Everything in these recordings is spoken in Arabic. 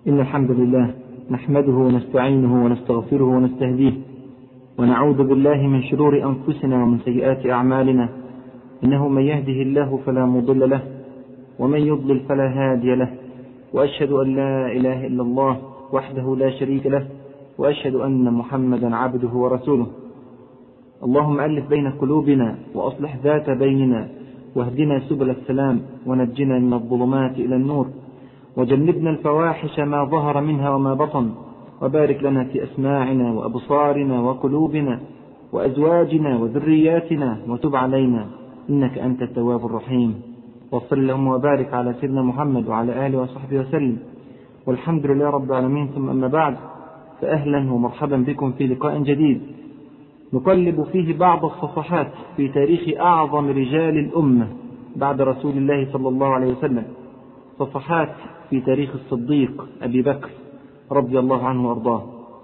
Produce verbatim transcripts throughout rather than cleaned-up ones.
إن الحمد لله نحمده ونستعينه ونستغفره ونستهديه ونعوذ بالله من شرور أنفسنا ومن سيئات أعمالنا، إنه من يهده الله فلا مضل له ومن يضلل فلا هادي له، وأشهد أن لا إله إلا الله وحده لا شريك له، وأشهد أن محمدا عبده ورسوله. اللهم ألف بين قلوبنا وأصلح ذات بيننا واهدنا سبل السلام ونجنا من الظلمات إلى النور، وجنبنا الفواحش ما ظهر منها وما بطن، وبارك لنا في أسماعنا وأبصارنا وقلوبنا وأزواجنا وذرياتنا، وتب علينا إنك أنت التواب الرحيم. وصل اللهم وبارك على سيدنا محمد وعلى آله وصحبه وسلم، والحمد لله رب العالمين. ثم أما بعد، فأهلا ومرحبا بكم في لقاء جديد نقلب فيه بعض الصفحات في تاريخ أعظم رجال الأمة بعد رسول الله صلى الله عليه وسلم، صفحات في تاريخ الصديق أبي بكر رضي الله عنه وأرضاه.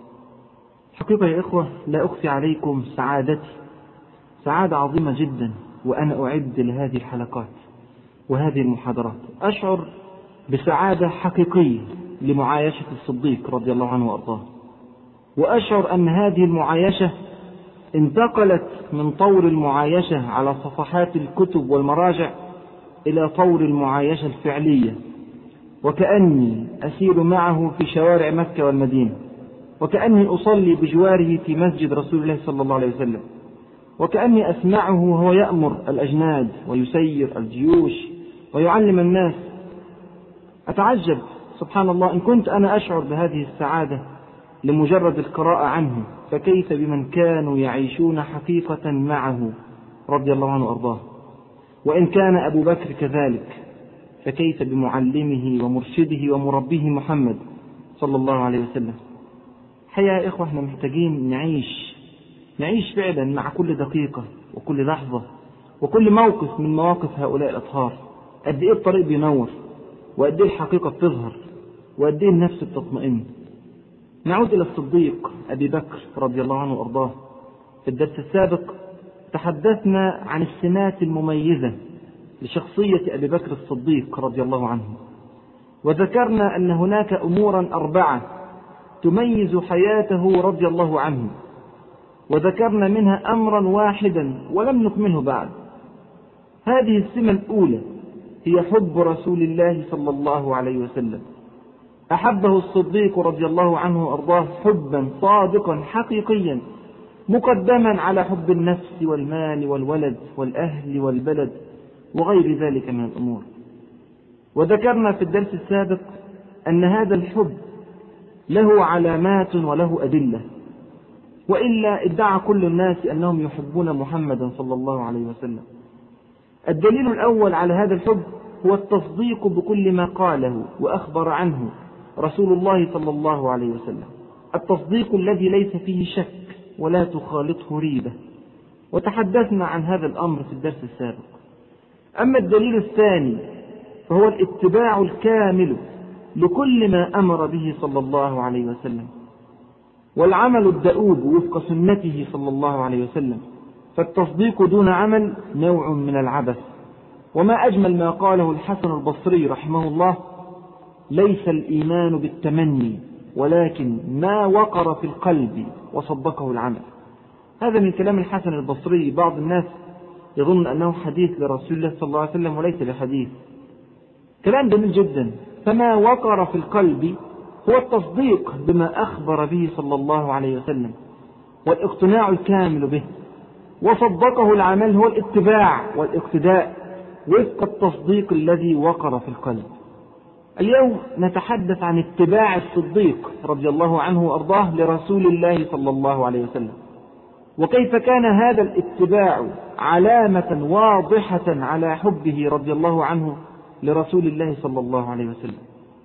حقيقة يا إخوة لا أخفي عليكم سعادتي، سعادة عظيمة جدا وأنا أعد لهذه الحلقات وهذه المحاضرات. أشعر بسعادة حقيقية لمعايشة الصديق رضي الله عنه وأرضاه، وأشعر أن هذه المعايشة انتقلت من طور المعايشة على صفحات الكتب والمراجع إلى طور المعايشة الفعلية، وكأني أسير معه في شوارع مكة والمدينة، وكأني أصلي بجواره في مسجد رسول الله صلى الله عليه وسلم، وكأني أسمعه وهو يأمر الأجناد ويسير الجيوش ويعلم الناس. أتعجب سبحان الله، إن كنت أنا أشعر بهذه السعادة لمجرد القراءة عنه، فكيف بمن كانوا يعيشون حقيقة معه رضي الله عنه وأرضاه. وإن كان أبو بكر كذلك، فكيف بمعلمه ومرشده ومربيه محمد صلى الله عليه وسلم. حقيقة يا إخوة احنا محتاجين نعيش نعيش فعلا مع كل دقيقة وكل لحظة وكل موقف من مواقف هؤلاء الأطهار. قد إيه الطريق بينور، وقد إيه الحقيقة بتظهر، وقد إيه النفس بتطمئن. نعود إلى الصديق أبي بكر رضي الله عنه وأرضاه. في الدرس السابق تحدثنا عن السمات المميزة لشخصية أبي بكر الصديق رضي الله عنه، وذكرنا أن هناك أمورا أربعة تميز حياته رضي الله عنه، وذكرنا منها أمرا واحدا ولم نكمله بعد. هذه السمة الأولى هي حب رسول الله صلى الله عليه وسلم. أحبه الصديق رضي الله عنه وأرضاه حبا صادقا حقيقيا، مقدما على حب النفس والمال والولد والأهل والبلد وغير ذلك من الأمور. وذكرنا في الدرس السابق أن هذا الحب له علامات وله أدلة، وإلا ادعى كل الناس أنهم يحبون محمدا صلى الله عليه وسلم. الدليل الأول على هذا الحب هو التصديق بكل ما قاله وأخبر عنه رسول الله صلى الله عليه وسلم، التصديق الذي ليس فيه شك ولا تخالطه ريبة، وتحدثنا عن هذا الأمر في الدرس السابق. أما الدليل الثاني فهو الاتباع الكامل لكل ما أمر به صلى الله عليه وسلم، والعمل الدؤوب وفق سنته صلى الله عليه وسلم. فالتصديق دون عمل نوع من العبث. وما أجمل ما قاله الحسن البصري رحمه الله: ليس الإيمان بالتمني ولكن ما وقر في القلب وصدقه العمل. هذا من كلام الحسن البصري. بعض الناس يظن أنه حديث لرسول الله صلى الله عليه وسلم وليس بحديث. كلام جميل جدا. فما وقر في القلب هو التصديق بما أخبر به صلى الله عليه وسلم والاقتناع الكامل به، وصدقه العمل هو الاتباع والاقتداء وفق التصديق الذي وقر في القلب. اليوم نتحدث عن اتباع الصديق رضي الله عنه وأرضاه لرسول الله صلى الله عليه وسلم، وكيف كان هذا الاتباع علامة واضحة على حبه رضي الله عنه لرسول الله صلى الله عليه وسلم.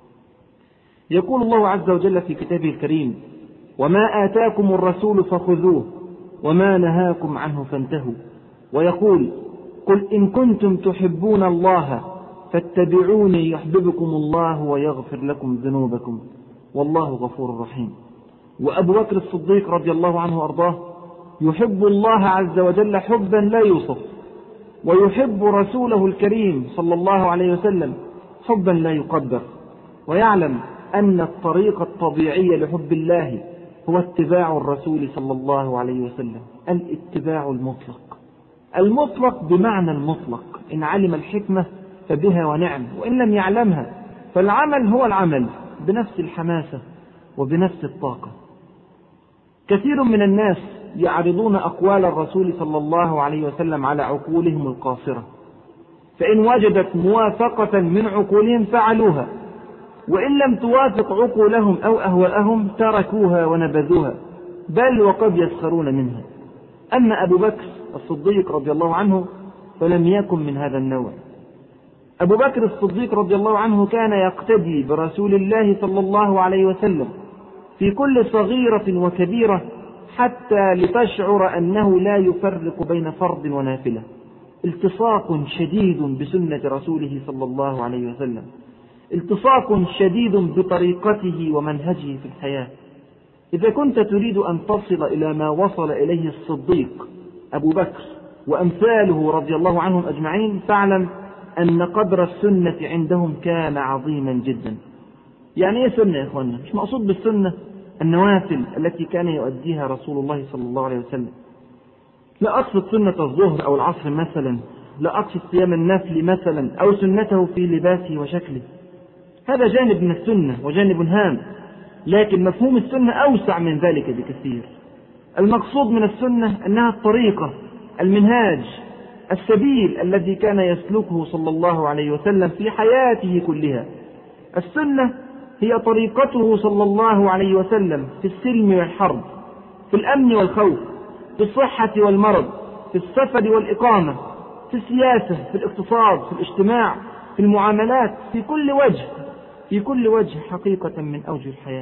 يقول الله عز وجل في كتابه الكريم: وما آتاكم الرسول فخذوه وما نهاكم عنه فانتهوا. ويقول: قل إن كنتم تحبون الله فاتبعوني يحببكم الله ويغفر لكم ذنوبكم والله غفور رحيم. وأبو بكر الصديق رضي الله عنه وأرضاه يحب الله عز وجل حبا لا يوصف، ويحب رسوله الكريم صلى الله عليه وسلم حبا لا يقدر، ويعلم أن الطريق الطبيعي لحب الله هو اتباع الرسول صلى الله عليه وسلم، الاتباع المطلق. المطلق بمعنى المطلق، إن علم الحكمة فبها ونعم، وإن لم يعلمها فالعمل هو العمل بنفس الحماسة وبنفس الطاقة. كثير من الناس يعرضون أقوال الرسول صلى الله عليه وسلم على عقولهم القاصرة، فإن وجدت موافقة من عقولهم فعلوها، وإن لم توافق عقولهم أو أهواءهم تركوها ونبذوها، بل وقد يسخرون منها. أما أبو بكر الصديق رضي الله عنه فلم يكن من هذا النوع. أبو بكر الصديق رضي الله عنه كان يقتدي برسول الله صلى الله عليه وسلم في كل صغيرة وكبيرة، حتى لتشعر أنه لا يفرق بين فرض ونافلة. التصاق شديد بسنة رسوله صلى الله عليه وسلم، التصاق شديد بطريقته ومنهجه في الحياة. إذا كنت تريد أن تصل إلى ما وصل إليه الصديق أبو بكر وأمثاله رضي الله عنهم أجمعين، فاعلم أن قدر السنة عندهم كان عظيما جدا. يعني إيه سنة يا إخوانا؟ مش مقصود بالسنة النوافل التي كان يؤديها رسول الله صلى الله عليه وسلم. لا أقصد سنة الظهر أو العصر مثلا، لا أقصد صيام النفل مثلا، أو سنته في لباسه وشكله. هذا جانب من السنة وجانب هام، لكن مفهوم السنة أوسع من ذلك بكثير. المقصود من السنة أنها الطريقة، المنهاج، السبيل الذي كان يسلكه صلى الله عليه وسلم في حياته كلها. السنة هي طريقته صلى الله عليه وسلم في السلم والحرب، في الأمن والخوف، في الصحة والمرض، في السفر والإقامة، في السياسة، في الاقتصاد، في الاجتماع، في المعاملات، في كل وجه، في كل وجه حقيقة من أوجه الحياة.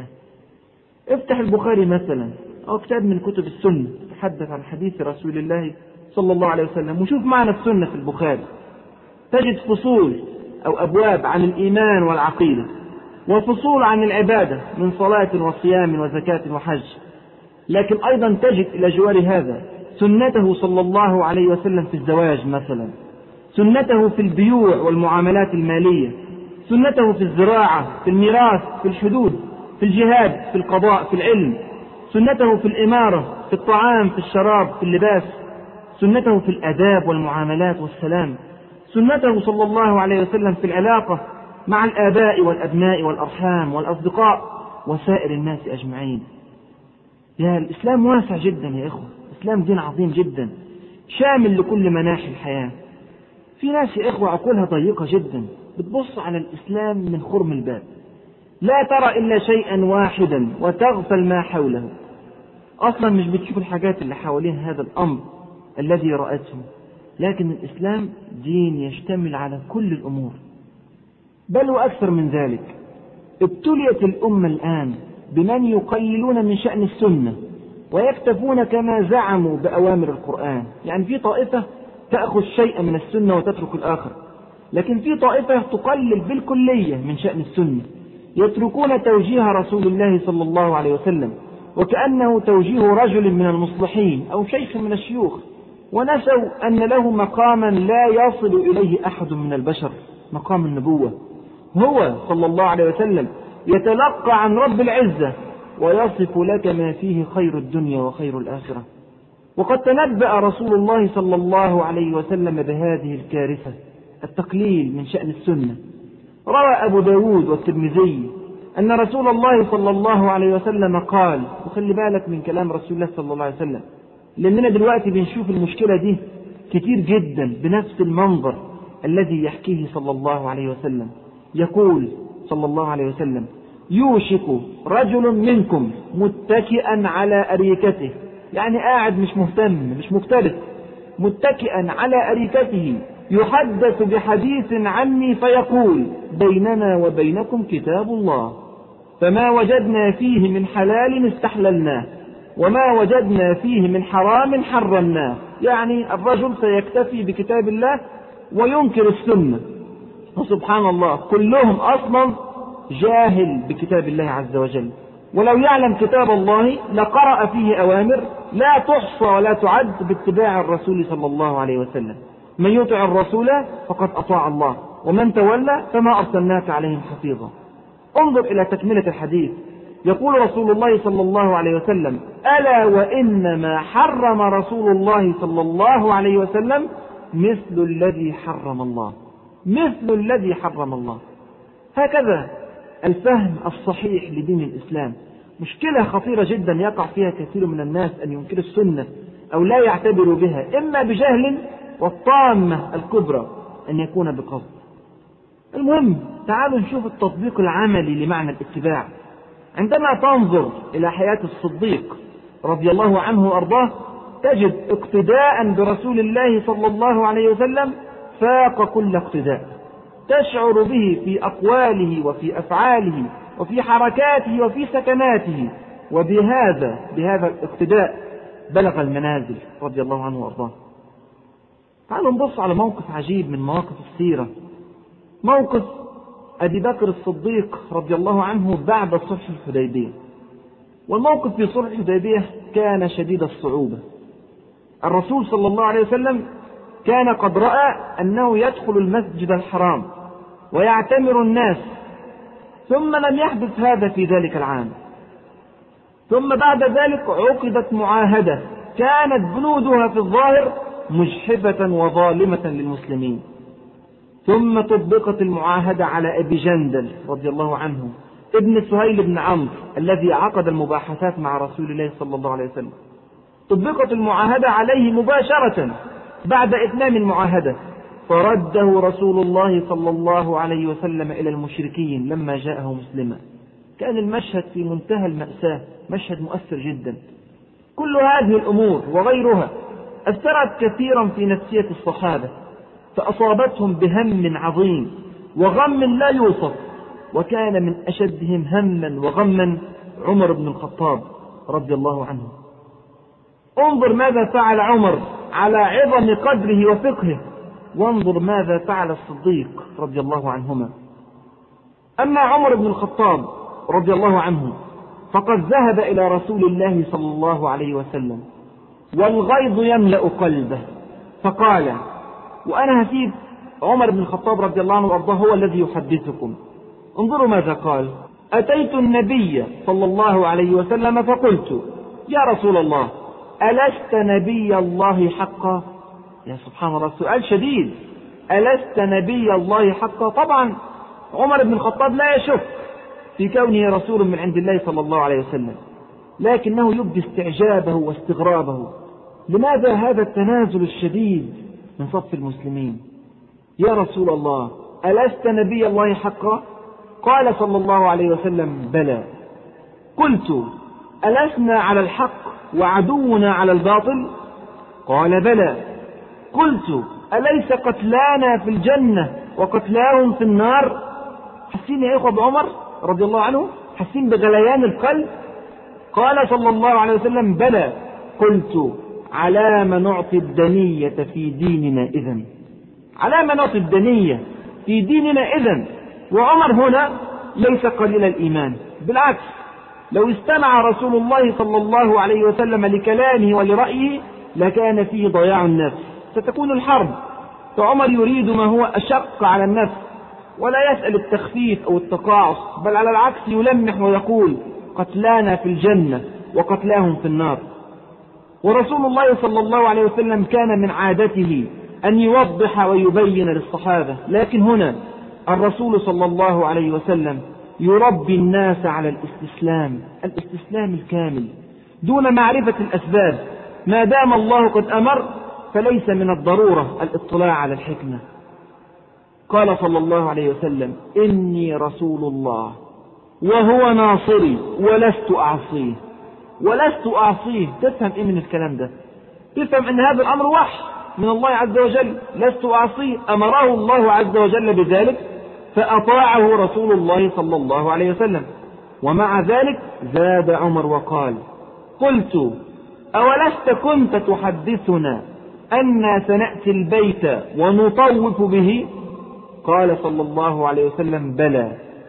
افتح البخاري مثلا أو كتاب من كتب السنة تحدث عن حديث رسول الله صلى الله عليه وسلم، وشوف معنى السنة في البخاري. تجد فصول أو أبواب عن الإيمان والعقيدة، وفصول عن العبادة من صلاة وصيام وزكاة وحج. لكن أيضا تجد إلى جوار هذا سنته صلى الله عليه وسلم في الزواج مثلا، سنته في البيوع والمعاملات المالية، سنته في الزراعة، في الميراث، في الحدود، في الجهاد، في القضاء، في العلم، سنته في الإمارة، في الطعام، في الشراب، في اللباس، سنته في الآداب والمعاملات والسلام، سنته صلى الله عليه وسلم في العلاقة مع الآباء والأبناء والأرحام والأصدقاء وسائر الناس أجمعين. يا الإسلام واسع جدا يا إخوة، الإسلام دين عظيم جدا شامل لكل مناحي الحياة. في ناس يا إخوة عقولها ضيقة جدا، بتبص على الإسلام من خرم الباب، لا ترى إلا شيئا واحدا وتغفل ما حوله. أصلا مش بتشوف الحاجات اللي حوالين هذا الأمر الذي رأته. لكن الإسلام دين يشتمل على كل الأمور، بل وأكثر من ذلك. ابتليت الأمة الآن بمن يقللون من شأن السنة ويكتفون كما زعموا بأوامر القرآن. يعني في طائفة تأخذ شيئا من السنة وتترك الآخر، لكن في طائفة تقلل بالكلية من شأن السنة، يتركون توجيه رسول الله صلى الله عليه وسلم وكأنه توجيه رجل من المصلحين أو شيخ من الشيوخ، ونسوا أن له مقاما لا يصل إليه أحد من البشر، مقام النبوة. هو صلى الله عليه وسلم يتلقى عن رب العزة ويصف لك ما فيه خير الدنيا وخير الآخرة. وقد تنبأ رسول الله صلى الله عليه وسلم بهذه الكارثة، التقليل من شأن السنة. روى أبو داود والترمذي أن رسول الله صلى الله عليه وسلم قال، وخلي بالك من كلام رسول الله صلى الله عليه وسلم، لأننا دلوقتي بنشوف المشكلة دي كتير جدا بنفس المنظر الذي يحكيه صلى الله عليه وسلم. يقول صلى الله عليه وسلم: يوشك رجل منكم متكئا على أريكته، يعني قاعد مش مهتم مش مكترث، متكئا على أريكته يحدث بحديث عني فيقول: بيننا وبينكم كتاب الله، فما وجدنا فيه من حلال استحللناه وما وجدنا فيه من حرام حرمناه. يعني الرجل سيكتفي بكتاب الله وينكر السنة. وسبحان الله كلهم أصلا جاهل بكتاب الله عز وجل، ولو يعلم كتاب الله لقرأ فيه أوامر لا تحصى ولا تعد باتباع الرسول صلى الله عليه وسلم. من يطع الرسول فقد أطاع الله ومن تولى فما أرسلناك عليهم حفيظا. انظر إلى تكملة الحديث. يقول رسول الله صلى الله عليه وسلم: ألا وإنما حرم رسول الله صلى الله عليه وسلم مثل الذي حرم الله، مثل الذي حرم الله. هكذا الفهم الصحيح لدين الإسلام. مشكلة خطيرة جدا يقع فيها كثير من الناس أن ينكر السنة أو لا يعتبروا بها، إما بجهل، والطامة الكبرى أن يكون بقصد. المهم تعالوا نشوف التطبيق العملي لمعنى الاتباع. عندما تنظر إلى حياة الصديق رضي الله عنه وأرضاه تجد اقتداء برسول الله صلى الله عليه وسلم فاق كل اقتداء، تشعر به في أقواله وفي أفعاله وفي حركاته وفي سكناته، وبهذا بهذا الاقتداء بلغ المنازل رضي الله عنه وأرضاه. تعالوا نبص على موقف عجيب من مواقف السيرة، موقف أبي بكر الصديق رضي الله عنه بعد صلح الحديبية. والموقف في صلح الحديبية كان شديد الصعوبة. الرسول صلى الله عليه وسلم كان قد رأى أنه يدخل المسجد الحرام ويعتمر الناس، ثم لم يحدث هذا في ذلك العام. ثم بعد ذلك عقدت معاهدة كانت بنودها في الظاهر مجحفة وظالمة للمسلمين، ثم طبقت المعاهدة على أبي جندل رضي الله عنه ابن سهيل بن عمرو الذي عقد المباحثات مع رسول الله صلى الله عليه وسلم. طبقت المعاهدة عليه مباشرة بعد إتمام المعاهدة، فرده رسول الله صلى الله عليه وسلم إلى المشركين لما جاءه مسلما. كان المشهد في منتهى المأساة، مشهد مؤثر جدا. كل هذه الأمور وغيرها أثرت كثيرا في نفسية الصحابة، فأصابتهم بهم عظيم وغم لا يوصف، وكان من أشدهم هما وغما عمر بن الخطاب رضي الله عنه. انظر ماذا فعل عمر على عظم قدره وفقهه، وانظر ماذا فعل الصديق رضي الله عنهما. أما عمر بن الخطاب رضي الله عنه فقد ذهب إلى رسول الله صلى الله عليه وسلم والغيظ يملأ قلبه، فقال، وأنا هسيب عمر بن الخطاب رضي الله عنه وأرضاه هو الذي يحدثكم، انظروا ماذا قال: أتيت النبي صلى الله عليه وسلم فقلت: يا رسول الله، ألست نبي الله حقا؟ يا سبحان الله، سؤال شديد. ألست نبي الله حقا؟ طبعا عمر بن الخطاب لا يشك في كونه رسول من عند الله صلى الله عليه وسلم، لكنه يبدي استعجابه واستغرابه. لماذا هذا التنازل الشديد من صف المسلمين؟ يا رسول الله، ألست نبي الله حقا؟ قال صلى الله عليه وسلم: بلى. قلت: ألسنا على الحق وعدونا على الباطل؟ قال: بلى. قلت: أليس قتلانا في الجنة وقتلاهم في النار؟ حسين يا إخوة بعمر رضي الله عنه، حسين بغليان القلب. قال صلى الله عليه وسلم: بلى. قلت: على ما نعطي الدنية في ديننا إذن؟ على ما نعطي الدنية في ديننا إذن؟ وعمر هنا ليس قليل الإيمان، بالعكس، لو استمع رسول الله صلى الله عليه وسلم لكلامه ولرأيه لكان فيه ضياع النفس، ستكون الحرب. فعمر يريد ما هو أشق على النفس، ولا يسأل التخفيف أو التقاعس، بل على العكس يلمح ويقول: قتلانا في الجنة وقتلاهم في النار. ورسول الله صلى الله عليه وسلم كان من عادته أن يوضح ويبين للصحابة، لكن هنا الرسول صلى الله عليه وسلم يربي الناس على الاستسلام، الاستسلام الكامل دون معرفة الأسباب. ما دام الله قد أمر فليس من الضرورة الاطلاع على الحكمة. قال صلى الله عليه وسلم: إني رسول الله وهو ناصري ولست أعصيه، ولست أعصيه. تفهم إيه من الكلام ده؟ تفهم أن هذا الأمر وحي من الله عز وجل، لست أعصيه، أمره الله عز وجل بذلك فأطاعه رسول الله صلى الله عليه وسلم. ومع ذلك زاد عمر وقال: قلت: أولست كنت تحدثنا أن سنأتي البيت ونطوف به؟ قال صلى الله عليه وسلم: بلى.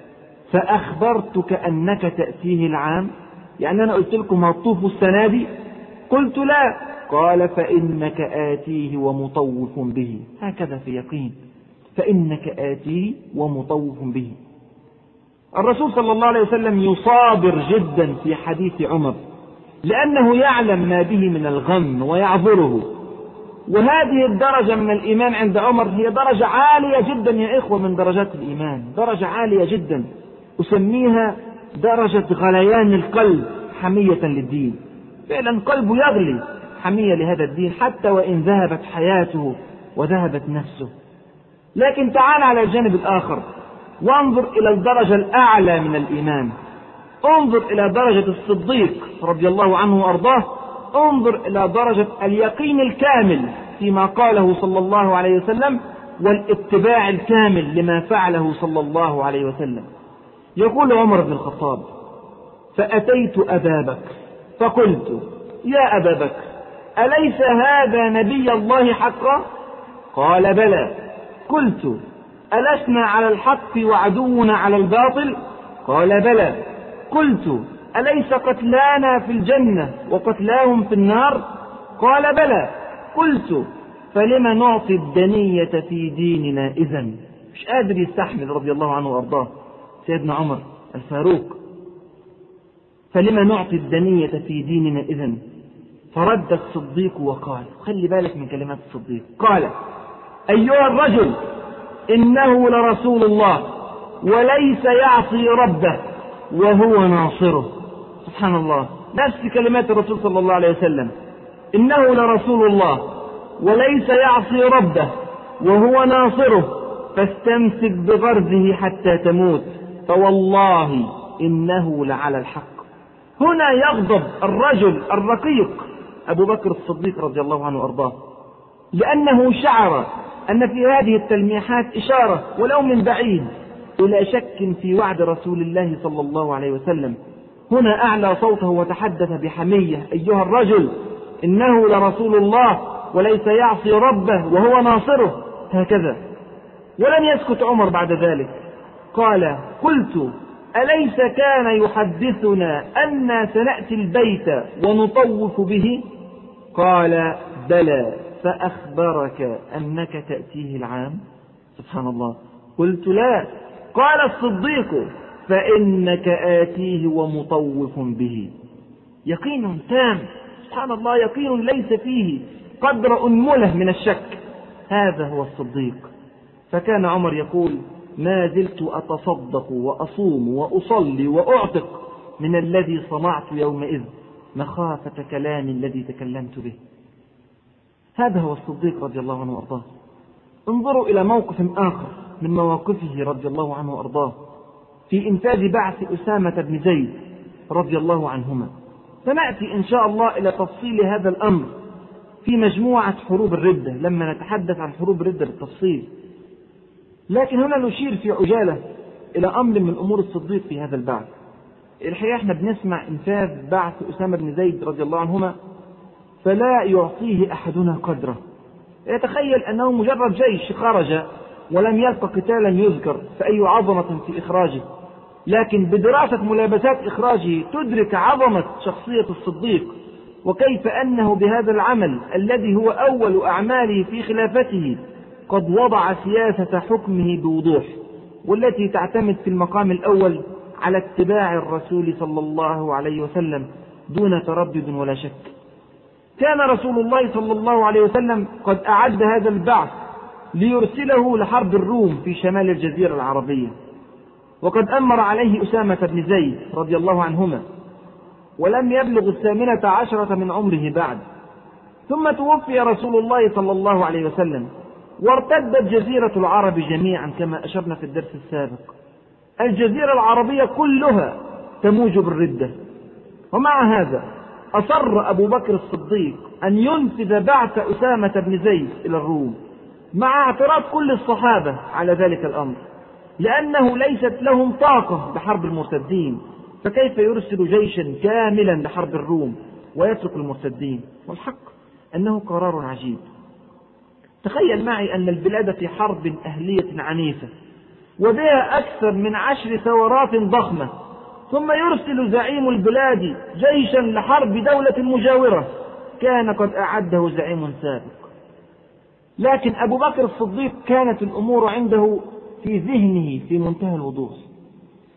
فأخبرتك أنك تأتيه العام، يعني أنا قلت لكم هتطوفوا السنة دي؟ قلت: لا. قال: فإنك آتيه ومطوف به. هكذا في يقين، فإنك آتيه ومطوف به. الرسول صلى الله عليه وسلم يصابر جدا في حديث عمر، لأنه يعلم ما به من الغم ويعذره. وهذه الدرجة من الإيمان عند عمر هي درجة عالية جدا يا إخوة من درجات الإيمان، درجة عالية جدا أسميها درجة غليان القلب حمية للدين. فعلا قلبه يغلي حمية لهذا الدين حتى وإن ذهبت حياته وذهبت نفسه. لكن تعال على الجانب الآخر وانظر إلى الدرجة الأعلى من الإيمان، انظر إلى درجة الصديق رضي الله عنه وأرضاه، انظر إلى درجة اليقين الكامل فيما قاله صلى الله عليه وسلم والاتباع الكامل لما فعله صلى الله عليه وسلم. يقول عمر بن الخطاب: فأتيت أبا بكر فقلت: يا أبا بكر، أليس هذا نبي الله حقا؟ قال: بلى. قلت: ألسنا على الحق وعدونا على الباطل؟ قال: بلى. قلت: أليس قتلانا في الجنة وقتلاهم في النار؟ قال: بلى. قلت: فلما نعطي الدنية في ديننا إذن؟ مش قادر يستحمل رضي الله عنه وأرضاه سيدنا عمر الفاروق، فلما نعطي الدنية في ديننا إذن؟ فرد الصديق وقال، خلي بالك من كلمات الصديق، قال: أيها الرجل، إنه لرسول الله وليس يعصي ربه وهو ناصره. سبحان الله، نفس كلمات الرسول صلى الله عليه وسلم، إنه لرسول الله وليس يعصي ربه وهو ناصره، فاستمسك بغرزه حتى تموت، فوالله إنه لعلى الحق. هنا يغضب الرجل الرقيق أبو بكر الصديق رضي الله عنه وأرضاه، لأنه شعر أن في هذه التلميحات إشارة ولو من بعيد إلى شك في وعد رسول الله صلى الله عليه وسلم. هنا أعلى صوته وتحدث بحمية: أيها الرجل، إنه لرسول الله وليس يعصي ربه وهو ناصره، هكذا. ولم يسكت عمر بعد ذلك، قال: قلت: أليس كان يحدثنا أن سنأتي البيت ونطوف به؟ قال: بلى، فأخبرك أنك تأتيه العام؟ سبحان الله. قلت: لا. قال الصديق: فإنك آتيه ومطوف به. يقين تام، سبحان الله، يقين ليس فيه قدر أنملة من الشك. هذا هو الصديق. فكان عمر يقول: ما زلت أتصدق وأصوم وأصلي وأعتق من الذي صنعت يومئذ مخافة كلام الذي تكلمت به. هذا هو الصديق رضي الله عنه وأرضاه. انظروا إلى موقف آخر من مواقفه رضي الله عنه وأرضاه في إنفاذ بعث أسامة بن زيد رضي الله عنهما. سنأتي إن شاء الله إلى تفصيل هذا الأمر في مجموعة حروب الردة لما نتحدث عن حروب الردة بالتفصيل، لكن هنا نشير في عجالة إلى أمر من أمور الصديق في هذا البعث. الحقيقة احنا بنسمع إنفاذ بعث أسامة بن زيد رضي الله عنهما فلا يعطيه أحدنا قدره. يتخيل أنه مجرد جيش خرج ولم يلقى قتالا يذكر، فأي عظمة في إخراجه. لكن بدراسة ملابسات إخراجه تدرك عظمة شخصية الصديق، وكيف أنه بهذا العمل الذي هو أول أعماله في خلافته قد وضع سياسة حكمه بوضوح، والتي تعتمد في المقام الأول على اتباع الرسول صلى الله عليه وسلم دون تردد ولا شك. كان رسول الله صلى الله عليه وسلم قد أعد هذا البعث ليرسله لحرب الروم في شمال الجزيرة العربية، وقد أمر عليه أسامة بن زيد رضي الله عنهما، ولم يبلغ الثامنة عشرة من عمره بعد. ثم توفي رسول الله صلى الله عليه وسلم، وارتدت جزيرة العرب جميعا كما أشرنا في الدرس السابق. الجزيرة العربية كلها تموج بالردة. ومع هذا أصر أبو بكر الصديق أن ينفذ بعث أسامة بن زيد إلى الروم، مع اعتراض كل الصحابة على ذلك الأمر، لأنه ليست لهم طاقة بحرب المرتدين، فكيف يرسل جيشا كاملا لحرب الروم ويترك المرتدين؟ والحق أنه قرار عجيب. تخيل معي أن البلاد في حرب أهلية عنيفة وبها أكثر من عشر ثورات ضخمة، ثم يرسل زعيم البلاد جيشا لحرب دولة مجاورة كان قد أعده زعيم سابق. لكن أبو بكر الصديق كانت الأمور عنده في ذهنه في منتهى الوضوح.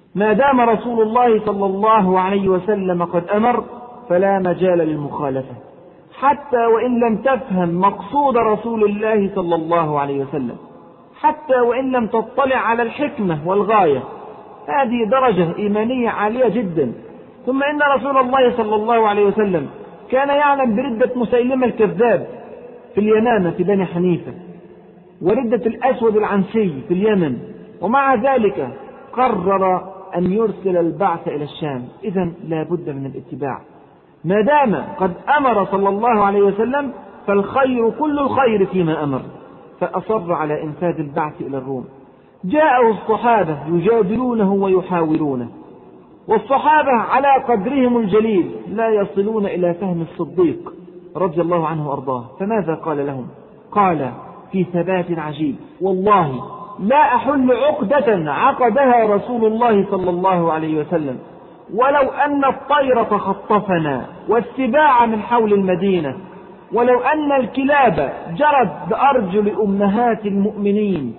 ما دام رسول الله صلى الله عليه وسلم قد أمر فلا مجال للمخالفة، حتى وإن لم تفهم مقصود رسول الله صلى الله عليه وسلم، حتى وإن لم تطلع على الحكمة والغاية. هذه درجة إيمانية عالية جدا. ثم إن رسول الله صلى الله عليه وسلم كان يعلم بردة مسيلمة الكذاب في اليمامة في بني حنيفة، وردة الأسود العنسي في اليمن، ومع ذلك قرر أن يرسل البعث إلى الشام. إذن لا بد من الاتباع. ما دام قد أمر صلى الله عليه وسلم فالخير كل الخير فيما أمر، فأصر على إنفاذ البعث إلى الروم. جاءه الصحابة يجادلونه ويحاورونه، والصحابة على قدرهم الجليل لا يصلون إلى فهم الصديق رضي الله عنه وأرضاه. فماذا قال لهم؟ قال في ثبات عجيب: والله لا أحل عقدة عقدها رسول الله صلى الله عليه وسلم، ولو أن الطير تخطفنا والسباع من حول المدينة، ولو أن الكلاب جرت بأرجل أمهات المؤمنين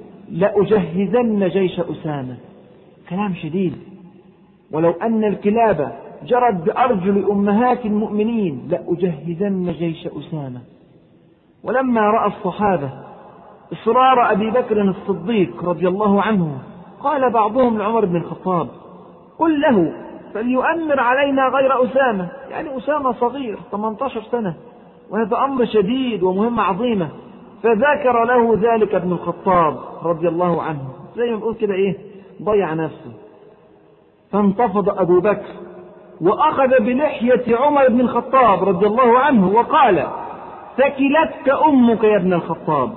لأجهزن جيش أسامة. كلام شديد. ولو أن الكلاب جرت بأرجل أمهات المؤمنين لأجهزن جيش أسامة. ولما رأى الصحابة إصرار أبي بكر الصديق رضي الله عنه، قال بعضهم لعمر بن الخطاب: قل له فليؤمر علينا غير أسامة، يعني أسامة صغير ثمانية عشر سنة، وهذا أمر شديد ومهمة عظيمة. فذكر له ذلك ابن الخطاب رضي الله عنه، زي ما نقول كده إيه، ضيع نفسه. فانتفض أبو بكر وأخذ بلحية عمر بن الخطاب رضي الله عنه وقال: ثكلتك أمك يا ابن الخطاب،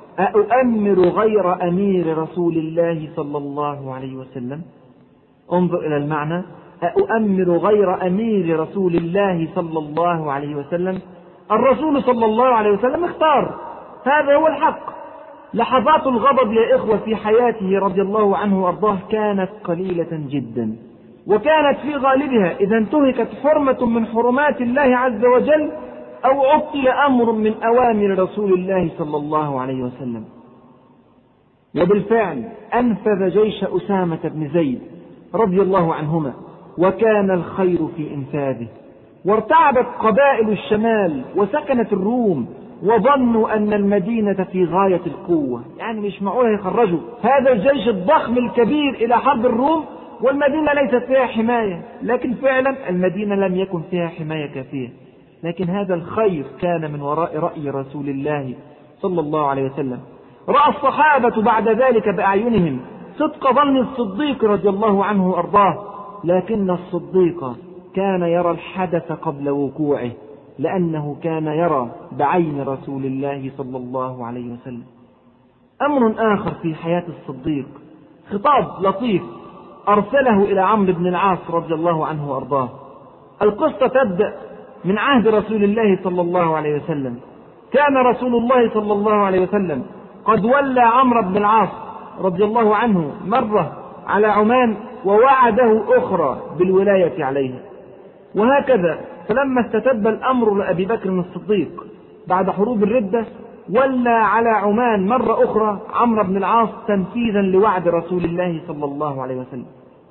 أؤمر غير أمير رسول الله صلى الله عليه وسلم؟ انظر إلى المعنى: أؤمر غير أمير رسول الله صلى الله عليه وسلم. الرسول صلى الله عليه وسلم اختار، هذا هو الحق. لحظات الغضب يا إخوة في حياته رضي الله عنه وأرضاه كانت قليلة جدا، وكانت في غالبها إذا انتهكت حرمة من حرمات الله عز وجل أو عطل أمر من أوامر رسول الله صلى الله عليه وسلم. وبالفعل أنفذ جيش أسامة بن زيد رضي الله عنهما، وكان الخير في إنفاذه. وارتعبت قبائل الشمال وسكنت الروم، وظنوا أن المدينة في غاية القوة، يعني مش معقول يخرجوا هذا الجيش الضخم الكبير إلى حرب الروم والمدينة ليست فيها حماية. لكن فعلا المدينة لم يكن فيها حماية كافية، لكن هذا الخير كان من وراء رأي رسول الله صلى الله عليه وسلم. رأى الصحابة بعد ذلك بأعينهم صدق ظن الصديق رضي الله عنه وأرضاه، لكن الصديق كان يرى الحدث قبل وقوعه، لأنه كان يرى بعين رسول الله صلى الله عليه وسلم. أمر آخر في حياة الصديق، خطاب لطيف أرسله إلى عمرو بن العاص رضي الله عنه وأرضاه. القصة تبدأ من عهد رسول الله صلى الله عليه وسلم. كان رسول الله صلى الله عليه وسلم قد ولى عمرو بن العاص رضي الله عنه مرة على عمان، ووعده أخرى بالولاية عليها. وهكذا فلما استتب الأمر لأبي بكر الصديق بعد حروب الردة، ولى على عمان مرة أخرى عمرو بن العاص تنفيذا لوعد رسول الله صلى الله عليه وسلم.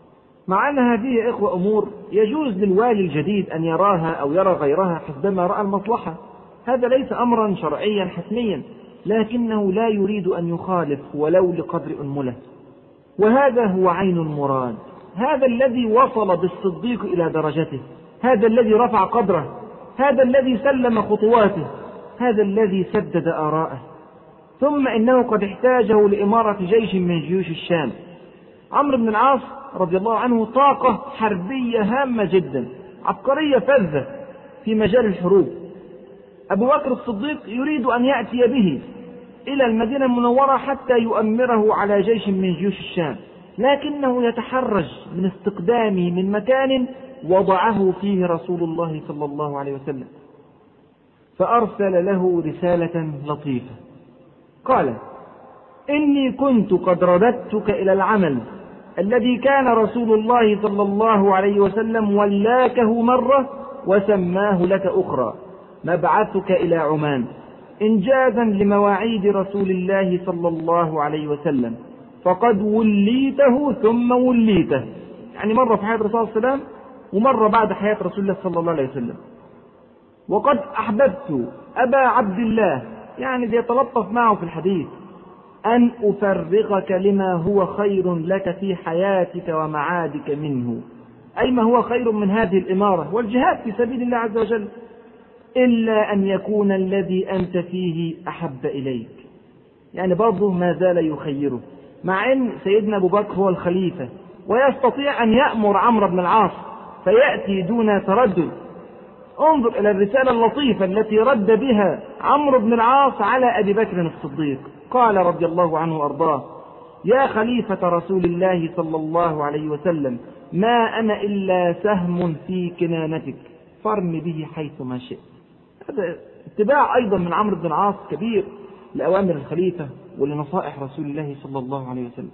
مع أن هذه يا إخوة أمور يجوز للوالي الجديد أن يراها أو يرى غيرها حسبما رأى المصلحة، هذا ليس أمرا شرعيا حتميا، لكنه لا يريد أن يخالف ولو لقدر أنملة. وهذا هو عين المراد، هذا الذي وصل بالصديق إلى درجته، هذا الذي رفع قدره، هذا الذي سلم خطواته، هذا الذي سدد آراءه. ثم إنه قد احتاجه لإمارة جيش من جيوش الشام. عمرو بن العاص رضي الله عنه طاقة حربية هامة جدا، عبقرية فذة في مجال الحروب. أبو بكر الصديق يريد أن يأتي به إلى المدينة المنورة حتى يؤمره على جيش من جيوش الشام، لكنه يتحرج من استقدامه من مكان وضعه فيه رسول الله صلى الله عليه وسلم. فأرسل له رسالة لطيفة، قال: إني كنت قد رددتك إلى العمل الذي كان رسول الله صلى الله عليه وسلم ولاكه مرة وسماه لك أخرى، مبعثك إلى عمان إنجازا لمواعيد رسول الله صلى الله عليه وسلم، فقد وليته ثم وليته، يعني مرة في حياة الرسول صلى الله عليه وسلم ومرة بعد حياة رسول الله صلى الله عليه وسلم. وقد أحببت أبا عبد الله، يعني بيتلطف معه في الحديث، أن أفرغك لما هو خير لك في حياتك ومعادك منه، أي ما هو خير من هذه الإمارة والجهاد في سبيل الله عز وجل، إلا أن يكون الذي أنت فيه أحب إليك. يعني برضه ما زال يخيره، مع أن سيدنا أبو بكر هو الخليفة ويستطيع أن يأمر عمرو بن العاص فيأتي دون تردد. انظر إلى الرسالة اللطيفة التي رد بها عمرو بن العاص على أبي بكر الصديق. قال رضي الله عنه وأرضاه: يا خليفة رسول الله صلى الله عليه وسلم، ما أنا إلا سهم في كنانتك فارم به حيث ما شئت. هذا اتباع أيضا من عمرو بن العاص كبير لأوامر الخليفة ولنصائح رسول الله صلى الله عليه وسلم.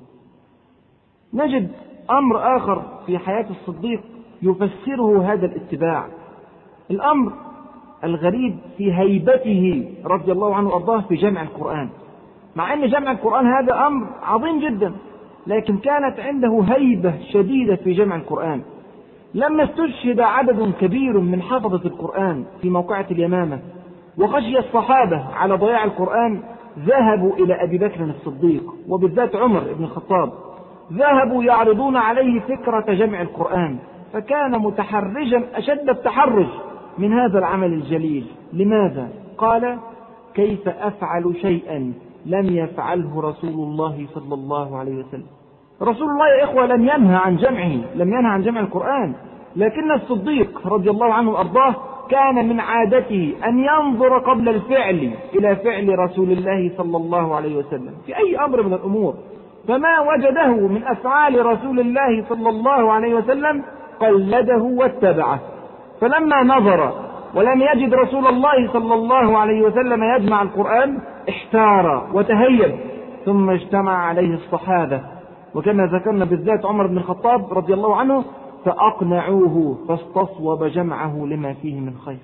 نجد أمر آخر في حياة الصديق يفسره هذا الاتباع، الأمر الغريب في هيبته رضي الله عنه وأرضاه في جمع القرآن. مع أن جمع القرآن هذا أمر عظيم جدا، لكن كانت عنده هيبة شديدة في جمع القرآن. لما استشهد عدد كبير من حفظة القرآن في موقعة اليمامة وخشي الصحابة على ضياع القرآن، ذهبوا إلى أبي بكر الصديق وبالذات عمر بن الخطاب، ذهبوا يعرضون عليه فكرة جمع القرآن، فكان متحرجا أشد التحرج من هذا العمل الجليل. لماذا؟ قال: كيف أفعل شيئا لم يفعله رسول الله صلى الله عليه وسلم. رسول الله يا إخوة لم ينهى عن جمعه، لم ينهى عن جمع القرآن، لكن الصديق رضي الله عنه وأرضاه كان من عادته أن ينظر قبل الفعل إلى فعل رسول الله صلى الله عليه وسلم في أي أمر من الأمور، فما وجده من أفعال رسول الله صلى الله عليه وسلم قلده واتبعه. فلما نظر ولم يجد رسول الله صلى الله عليه وسلم يجمع القرآن احتار وتهيب، ثم اجتمع عليه الصحابة، وكما ذكرنا بالذات عمر بن الخطاب رضي الله عنه، فأقنعوه فاستصوب جمعه لما فيه من خير.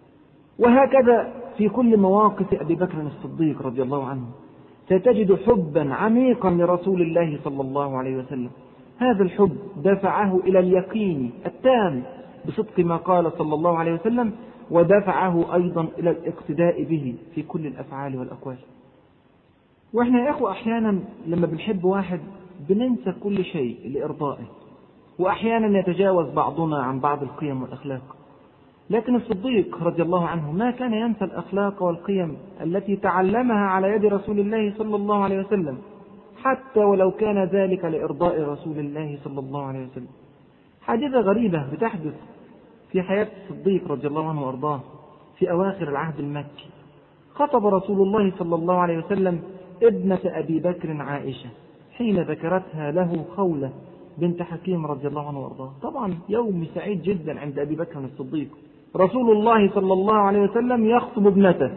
وهكذا في كل مواقف أبي بكر الصديق رضي الله عنه ستجد حبا عميقا لرسول الله صلى الله عليه وسلم. هذا الحب دفعه إلى اليقين التام بصدق ما قال صلى الله عليه وسلم، ودفعه أيضا إلى الاقتداء به في كل الأفعال والأقوال. وإحنا يا إخوة أحيانا لما بنحب واحد بننسى كل شيء لإرضائه، وأحيانا يتجاوز بعضنا عن بعض القيم والأخلاق. لكن الصديق رضي الله عنه ما كان ينسى الأخلاق والقيم التي تعلمها على يد رسول الله صلى الله عليه وسلم، حتى ولو كان ذلك لإرضاء رسول الله صلى الله عليه وسلم. حادثة غريبة بتحدث في حياة الصديق رضي الله عنه وأرضاه في أواخر العهد المكي. خطب رسول الله صلى الله عليه وسلم ابنة أبي بكر عائشة حين ذكرتها له خولة بنت حكيم رضي الله عنه وأرضاه. طبعا يوم سعيد جدا عند أبي بكر الصديق، رسول الله صلى الله عليه وسلم يخطب ابنته،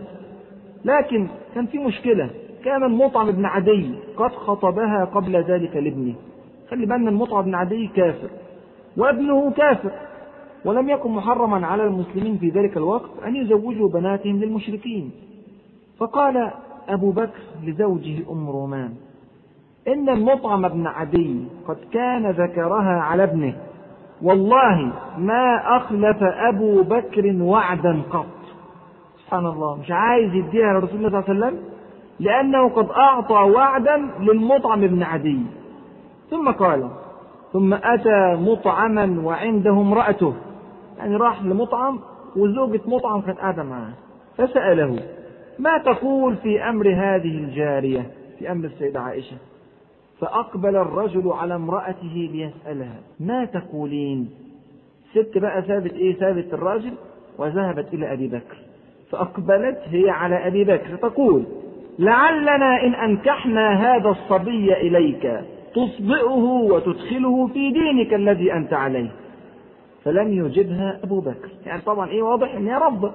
لكن كان في مشكلة، كان المطعم بن عدي قد خطبها قبل ذلك لابنه. خلي بالنا المطعم بن عدي كافر وابنه كافر، ولم يكن محرما على المسلمين في ذلك الوقت أن يزوجوا بناتهم للمشركين. فقال أبو بكر لزوجه أم رومان: إن المطعم بن عدي قد كان ذكرها على ابنه، والله ما أخلف أبو بكر وعدا قط. سبحان الله، مش عايز يديها لرسول الله صلى الله عليه وسلم لأنه قد أعطى وعدا للمطعم بن عدي. ثم قال: ثم أتى مطعما وعنده امرأته، يعني راح لمطعم وزوجة مطعم كانت قاعدة معه، فسأله: ما تقول في أمر هذه الجارية، في أمر السيدة عائشة؟ فأقبل الرجل على امرأته ليسألها: ما تقولين؟ ست بقى ثابت إيه ثابت الراجل وذهبت إلى أبي بكر، فأقبلت هي على أبي بكر تقول: لعلنا إن أنكحنا هذا الصبي إليك تصبئه وتدخله في دينك الذي أنت عليه. فلم يجبها أبو بكر، يعني طبعا إيه واضح إن هي رفضة،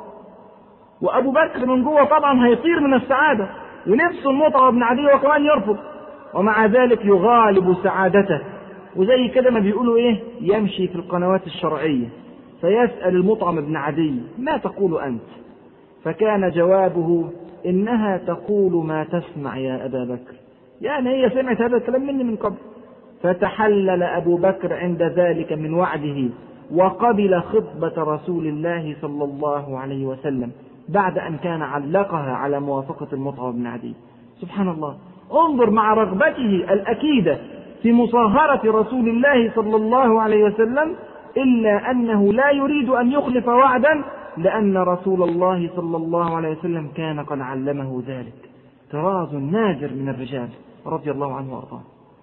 وأبو بكر من جوه طبعا هيطير من السعادة ونفسه المطعم بن عدي وكمان يرفض، ومع ذلك يغالب سعادته. وزي كده ما بيقولوا إيه، يمشي في القنوات الشرعية فيسأل المطعم بن عدي: ما تقول أنت؟ فكان جوابه: إنها تقول ما تسمع يا أبا بكر، يعني هي سمعت هذا الكلام مني من قبل. فتحلل أبو بكر عند ذلك من وعده وقبل خطبة رسول الله صلى الله عليه وسلم بعد أن كان علقها على موافقة المطعم بن عدي. سبحان الله، انظر مع رغبته الأكيدة في مصاهرة رسول الله صلى الله عليه وسلم إلا أنه لا يريد أن يخلف وعدا، لأن رسول الله صلى الله عليه وسلم كان قد علمه ذلك. طراز نادر من الرجال رضي الله عنه وارضاه.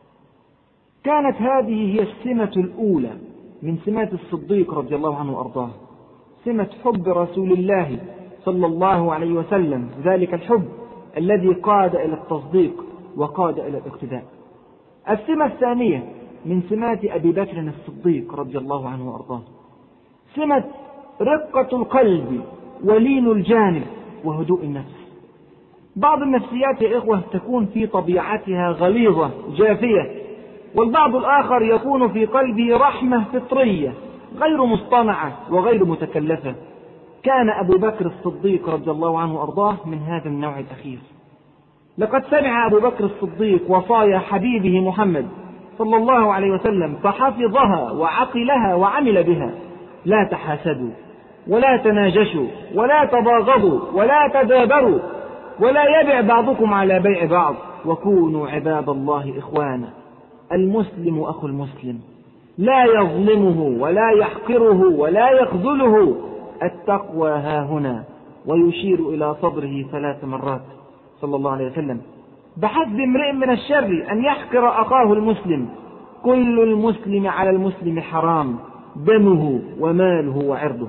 كانت هذه هي السمة الأولى من سمات الصديق رضي الله عنه وارضاه، سمة حب رسول الله صلى الله عليه وسلم، ذلك الحب الذي قاد إلى التصديق وقاد إلى الاقتداء. السمة الثانية من سمات أبي بكر الصديق رضي الله عنه وارضاه، سمة رقة القلب ولين الجانب وهدوء النفس. بعض النفسيات يا إخوة تكون في طبيعتها غليظة جافية، والبعض الآخر يكون في قلبه رحمة فطرية غير مصطنعة وغير متكلفة. كان أبو بكر الصديق رضي الله عنه وأرضاه من هذا النوع الأخير. لقد سمع أبو بكر الصديق وصايا حبيبه محمد صلى الله عليه وسلم فحفظها وعقلها وعمل بها: لا تحاسدوا ولا تناجشوا ولا تباغضوا ولا تدابروا ولا يبع بعضكم على بيع بعض وكونوا عباد الله إخوانا. المسلم أخو المسلم، لا يظلمه ولا يحقره ولا يخذله، التقوى ها هنا، ويشير إلى صدره ثلاث مرات صلى الله عليه وسلم: بحسب امرئ من الشر أن يحقر أخاه المسلم، كل المسلم على المسلم حرام، دمه وماله وعرضه.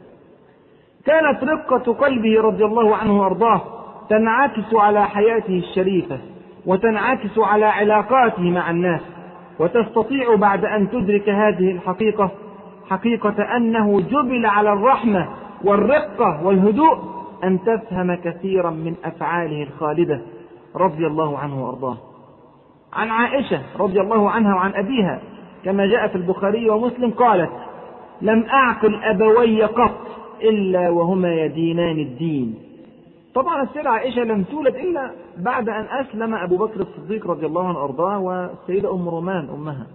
كانت رقة قلبه رضي الله عنه وأرضاه تنعكس على حياته الشريفة وتنعكس على علاقاته مع الناس، وتستطيع بعد أن تدرك هذه الحقيقة، حقيقة أنه جبل على الرحمة والرقة والهدوء، أن تفهم كثيرا من أفعاله الخالدة رضي الله عنه وأرضاه. عن عائشة رضي الله عنها وعن أبيها كما جاء في البخاري ومسلم قالت: لم أعقل أبوي قط إلا وهما يدينان الدين. طبعا السيدة عائشة لم تولد إلا بعد أن أسلم أبو بكر الصديق رضي الله عنه وأرضاه والسيدة أم رومان أمها.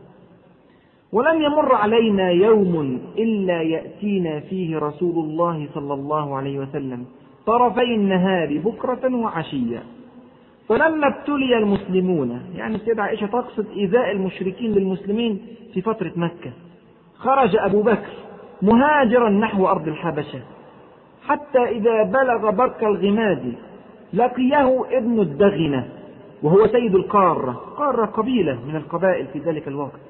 ولم يمر علينا يوم إلا يأتينا فيه رسول الله صلى الله عليه وسلم طرفي النهار بكرة وعشية. فلما ابتلي المسلمون، يعني السيدة عائشة تقصد إيذاء المشركين للمسلمين في فترة مكة، خرج أبو بكر مهاجرا نحو أرض الحبشة، حتى إذا بلغ برك الغماد لقيه ابن الدغنة وهو سيد القارة، قارة قبيلة من القبائل في ذلك الوقت،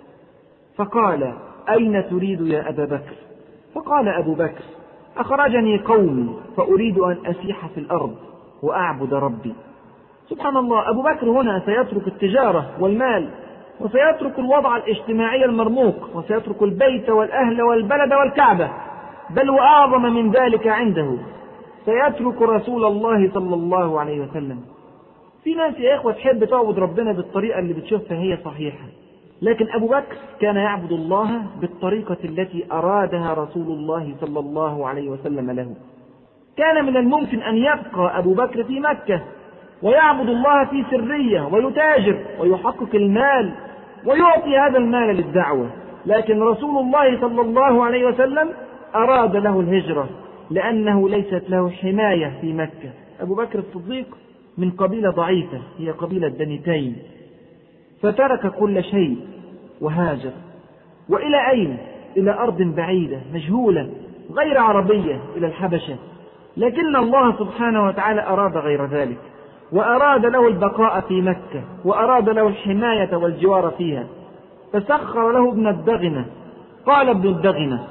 فقال: أين تريد يا أبا بكر؟ فقال أبو بكر: أخرجني قومي فأريد أن أسيح في الأرض وأعبد ربي. سبحان الله، أبو بكر هنا سيترك التجارة والمال، وسيترك الوضع الاجتماعي المرموق، وسيترك البيت والأهل والبلد والكعبة، بل وأعظم من ذلك عنده سيترك رسول الله صلى الله عليه وسلم. في ناس يا إخوة تحب تعبد ربنا بالطريقة اللي بتشوفها هي صحيحة، لكن أبو بكر كان يعبد الله بالطريقة التي أرادها رسول الله صلى الله عليه وسلم له. كان من الممكن أن يبقى أبو بكر في مكة ويعبد الله في سرية ويتاجر ويحقق المال ويعطي هذا المال للدعوة، لكن رسول الله صلى الله عليه وسلم أراد له الهجرة لأنه ليست له حماية في مكة. أبو بكر الصديق من قبيلة ضعيفة هي قبيلة بني تيم، فترك كل شيء وهاجر. وإلى أين؟ إلى أرض بعيدة مجهولة غير عربية، إلى الحبشة. لكن الله سبحانه وتعالى أراد غير ذلك، وأراد له البقاء في مكة، وأراد له الحماية والجوار فيها، فسخر له ابن الدغنة. قال ابن الدغنة: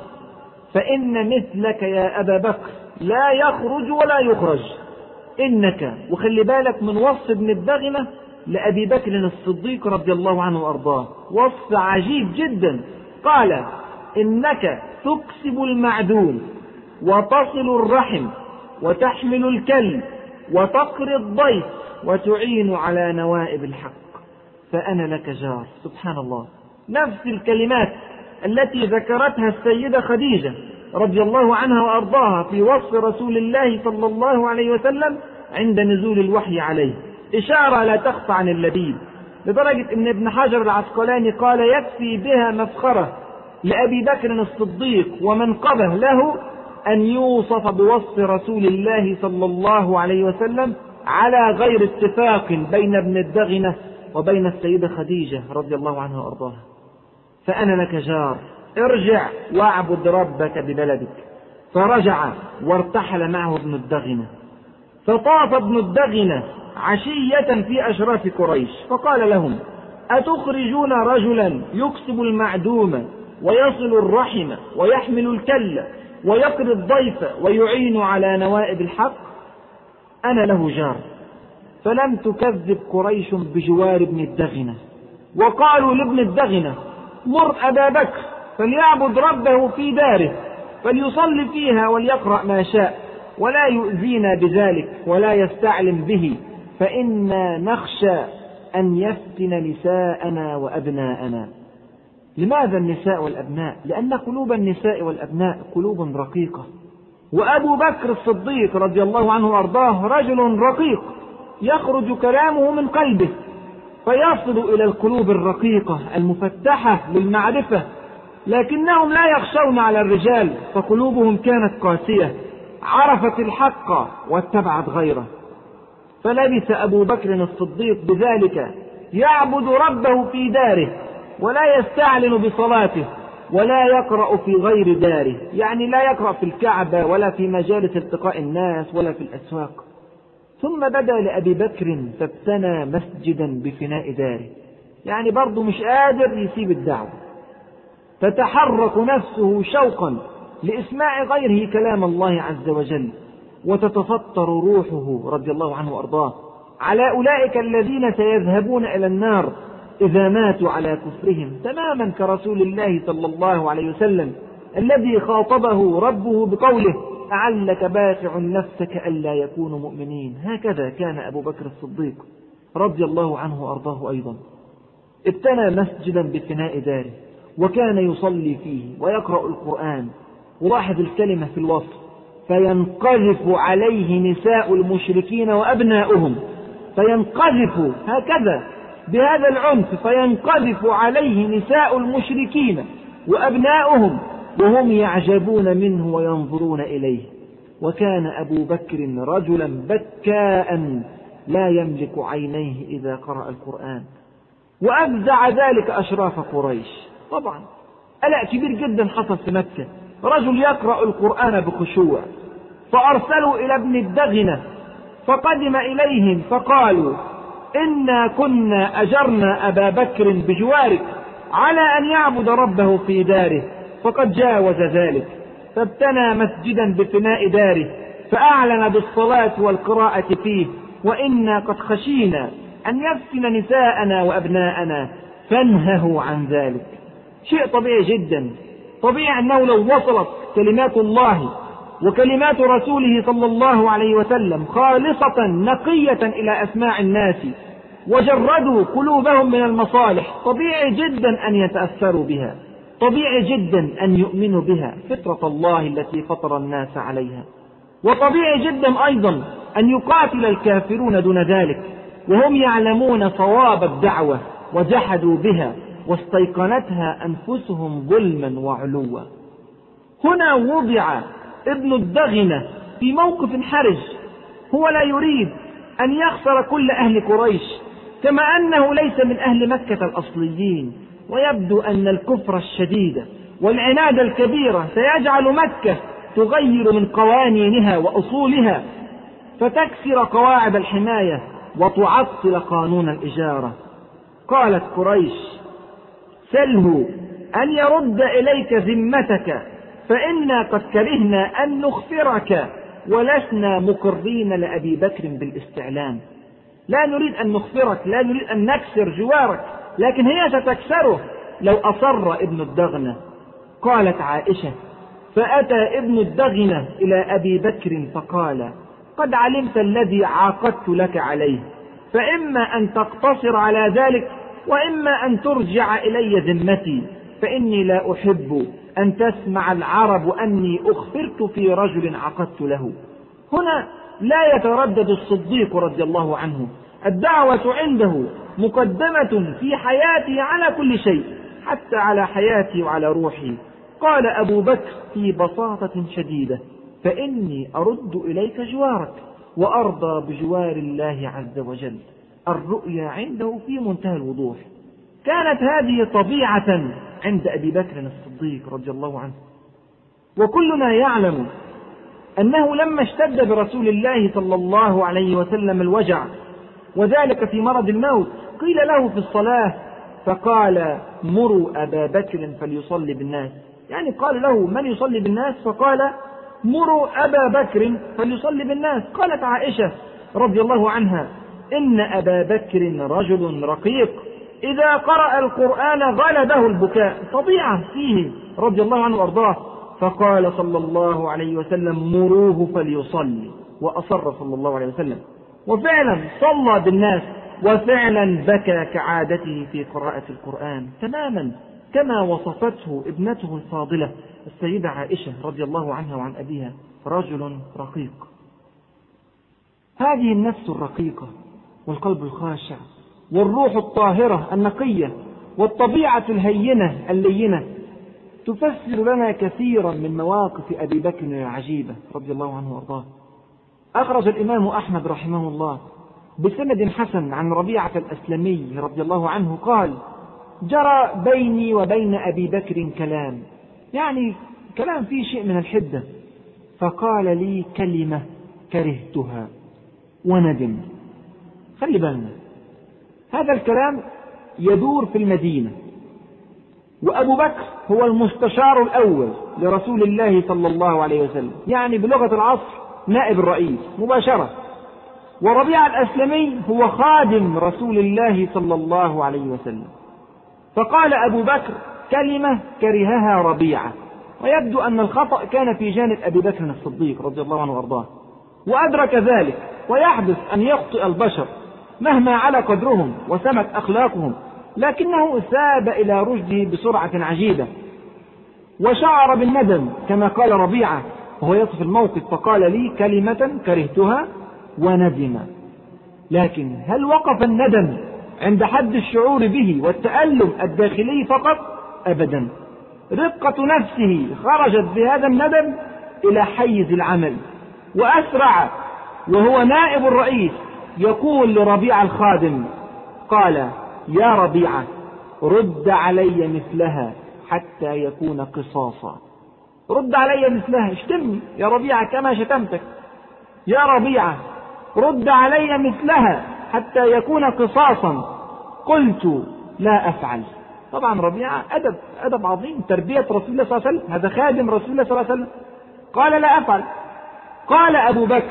فإن مثلك يا أبا بكر لا يخرج ولا يخرج. إنك، وخلي بالك من وصف ابن الدغنة لأبي بكر الصديق رضي الله عنه وأرضاه، وصف عجيب جدا. قال: إنك تكسب المعدوم وتصل الرحم وتحمل الكلب وتقري الضيف وتعين على نوائب الحق، فأنا لك جار. سبحان الله، نفس الكلمات التي ذكرتها السيدة خديجة رضي الله عنها وأرضاها في وصف رسول الله صلى الله عليه وسلم عند نزول الوحي عليه، إشارة لا تخفى عن اللبيب. لدرجة ان ابن حجر العسقلاني قال يكفي بها مفخرة لأبي بكر الصديق ومنقبه له أن يوصف بوصف رسول الله صلى الله عليه وسلم على غير اتفاق بين ابن الدغنة وبين السيدة خديجة رضي الله عنها وأرضاها. فأنا لك جار، ارجع واعبد ربك ببلدك. فرجع وارتحل معه ابن الدغنة، فطاف ابن الدغنة عشية في أشراف قريش فقال لهم: أتخرجون رجلا يكسب المعدوم ويصل الرحم ويحمل الكل ويقري الضيف ويعين على نوائب الحق؟ أنا له جار. فلم تكذب قريش بجوار ابن الدغنة، وقالوا لابن الدغنة: مر أبا بكر فليعبد ربه في داره، فليصلي فيها وليقرأ ما شاء، ولا يؤذينا بذلك ولا يستعلم به، فإنا نخشى أن يفتن نساءنا وأبناءنا. لماذا النساء والأبناء؟ لأن قلوب النساء والأبناء قلوب رقيقة، وأبو بكر الصديق رضي الله عنه وأرضاه رجل رقيق يخرج كلامه من قلبه فيصل إلى القلوب الرقيقة المفتحة للمعرفة، لكنهم لا يخشون على الرجال، فقلوبهم كانت قاسية عرفت الحق واتبعت غيره. فلبث أبو بكر الصديق بذلك يعبد ربه في داره، ولا يستعلن بصلاته، ولا يقرأ في غير داره، يعني لا يقرأ في الكعبة ولا في مجالس التقاء الناس ولا في الأسواق. ثم بدا لأبي بكر فابتنى مسجدا بفناء داره، يعني برضه مش قادر يسيب الدعوة، تتحرك نفسه شوقا لإسماع غيره كلام الله عز وجل، وتتفطر روحه رضي الله عنه وأرضاه على أولئك الذين سيذهبون إلى النار إذا ماتوا على كفرهم، تماما كرسول الله صلى الله عليه وسلم الذي خاطبه ربه بقوله: لعلك باخع نفسك ألا يكونوا مؤمنين. هكذا كان أبو بكر الصديق رضي الله عنه وأرضاه أيضا، ابتنى مسجدا بفناء داره، وكان يصلي فيه ويقرأ القرآن. ولاحظ الكلمة في الوصف: فينقذف عليه نساء المشركين وأبناؤهم. فينقذف هكذا بهذا العنف، فينقذف عليه نساء المشركين وأبناؤهم وهم يعجبون منه وينظرون إليه. وكان أبو بكر رجلا بكاء لا يملك عينيه إذا قرأ القرآن، وأفزع ذلك أشراف قريش. طبعا قلق كبير جدا حصل في مكة، رجل يقرأ القرآن بخشوع، فأرسلوا إلى ابن الدغنة فقدم إليهم فقالوا: إنا كنا أجرنا أبا بكر بجوارك على أن يعبد ربه في داره، فقد جاوز ذلك، فابتنى مسجدا بفناء داره، فأعلن بالصلاة والقراءة فيه، وإنا قد خشينا أن يفتن نساءنا وأبناءنا فانهه عن ذلك. شيء طبيعي جدا، طبيعي أنه لو وصلت كلمات الله وكلمات رسوله صلى الله عليه وسلم خالصة نقية إلى أسماع الناس وجردوا قلوبهم من المصالح، طبيعي جدا أن يتأثروا بها، طبيعي جدا أن يؤمنوا بها، فطرة الله التي فطر الناس عليها. وطبيعي جدا أيضا أن يقاتل الكافرون دون ذلك وهم يعلمون صواب الدعوة وجحدوا بها واستيقنتها أنفسهم ظلما وعلوا. هنا وضع ابن الدغنة في موقف حرج، هو لا يريد أن يخسر كل أهل قريش، كما أنه ليس من أهل مكة الأصليين، ويبدو أن الكفر الشديد والعناد الكبير سيجعل مكة تغير من قوانينها وأصولها، فتكسر قواعد الحماية وتعطل قانون الإجارة. قالت قريش: سله أن يرد إليك ذمتك، فإنا قد كرهنا أن نخفرك ولسنا مقرين لأبي بكر بالاستعلام. لا نريد أن نخفرك، لا نريد أن نكسر جوارك، لكن هي ستكسره لو أصر ابن الدغنة. قالت عائشة: فأتى ابن الدغنة إلى أبي بكر فقال: قد علمت الذي عاقدت لك عليه، فإما أن تقتصر على ذلك وإما أن ترجع إلي ذمتي، فإني لا أحب أن تسمع العرب أني أخفرت في رجل عقدت له. هنا لا يتردد الصديق رضي الله عنه الدعوة عنده مقدمة في حياته على كل شيء، حتى على حياتي وعلى روحي. قال أبو بكر في بساطة شديدة: فإني أرد إليك جوارك وأرضى بجوار الله عز وجل. الرؤيا عنده في منتهى الوضوح. كانت هذه طبيعة عند أبي بكر الصديق رضي الله عنه. وكلنا يعلم أنه لما اشتد برسول الله صلى الله عليه وسلم الوجع، وذلك في مرض الموت، قيل له في الصلاة فقال: مروا أبا بكر فليصلي بالناس. يعني قال له: من يصلي بالناس؟ فقال: مروا أبا بكر فليصلي بالناس. قالت عائشة رضي الله عنها: إن أبا بكر رجل رقيق إذا قرأ القرآن غلبه البكاء، طبيعة فيه رضي الله عنه وأرضاه. فقال صلى الله عليه وسلم: مروه فليصلي. وأصر صلى الله عليه وسلم، وفعلا صلى بالناس، وفعلا بكى كعادته في قراءة القرآن تماما كما وصفته ابنته الفاضلة السيدة عائشة رضي الله عنها وعن أبيها: رجل رقيق. هذه النفس الرقيقة والقلب الخاشع والروح الطاهرة النقية والطبيعة الهينة اللينة تفسر لنا كثيرا من مواقف أبي بكر العجيبة رضي الله عنه وارضاه. أخرج الإمام أحمد رحمه الله بسند حسن عن ربيعة الأسلمي رضي الله عنه قال: جرى بيني وبين أبي بكر كلام، يعني كلام فيه شيء من الحدة، فقال لي كلمة كرهتها وندم. خلي بالنا، هذا الكلام يدور في المدينة، وأبو بكر هو المستشار الأول لرسول الله صلى الله عليه وسلم، يعني بلغة العصر نائب الرئيس مباشرة، وربيعة الأسلمي هو خادم رسول الله صلى الله عليه وسلم. فقال أبو بكر كلمة كرهها ربيعة، ويبدو أن الخطأ كان في جانب أبي بكر الصديق رضي الله عنه وأرضاه، وأدرك ذلك. ويحدث أن يخطئ البشر مهما على قدرهم وسمت أخلاقهم، لكنه ثاب إلى رشده بسرعة عجيبة، وشعر بالندم كما قال ربيعة وهو يصف الموقف: فقال لي كلمة كرهتها وندم. لكن هل وقف الندم عند حد الشعور به والتألم الداخلي فقط؟ أبدا. رقة نفسه خرجت بهذا الندم إلى حيز العمل، وأسرع وهو نائب الرئيس يقول لربيعة الخادم، قال: يا ربيعة رد علي مثلها حتى يكون قصاصا. رد علي مثلها، اشتمني يا ربيعة كما شتمتك. يا ربيعة رد علي مثلها حتى يكون قصاصا. قلت: لا أفعل. طبعا ربيعة أدب أدب عظيم، تربية رسول الله صلى الله عليه وسلم، هذا خادم رسول الله صلى الله عليه وسلم. قال: لا أفعل. قال أبو بكر: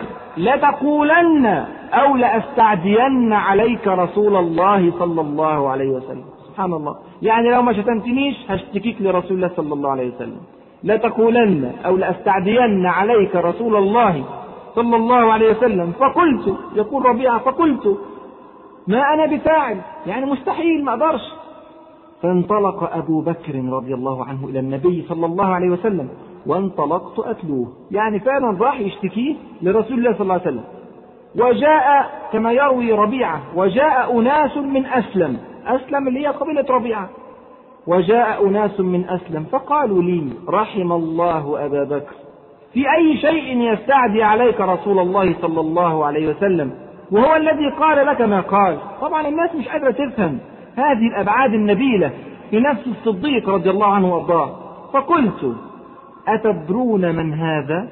لتقولن أو لأستعدين عليك رسول الله صلى الله عليه وسلم. سبحان الله، يعني لو ما شتمتنيش هشتكيك لرسول الله صلى الله عليه وسلم. لتقولن أو لأستعدين عليك رسول الله صلى الله عليه وسلم. فقلت، يقول ربيعة، فقلت: ما أنا بفاعل، يعني مستحيل، ما أقدرش. فانطلق أبو بكر رضي الله عنه إلى النبي صلى الله عليه وسلم، وانطلقت أتلوه، يعني فعلا راح يشتكيه لرسول الله صلى الله عليه وسلم. وجاء كما يروي ربيعة، وجاء أناس من أسلم، أسلم اللي هي قبيلة ربيعة، وجاء أناس من أسلم فقالوا لي: رحم الله أبا بكر، في أي شيء يستعدي عليك رسول الله صلى الله عليه وسلم وهو الذي قال لك ما قال. طبعا الناس مش قادرة تفهم هذه الأبعاد النبيلة في نفس الصديق رضي الله عنه وارضاه. فقلت: أتدرون من هذا؟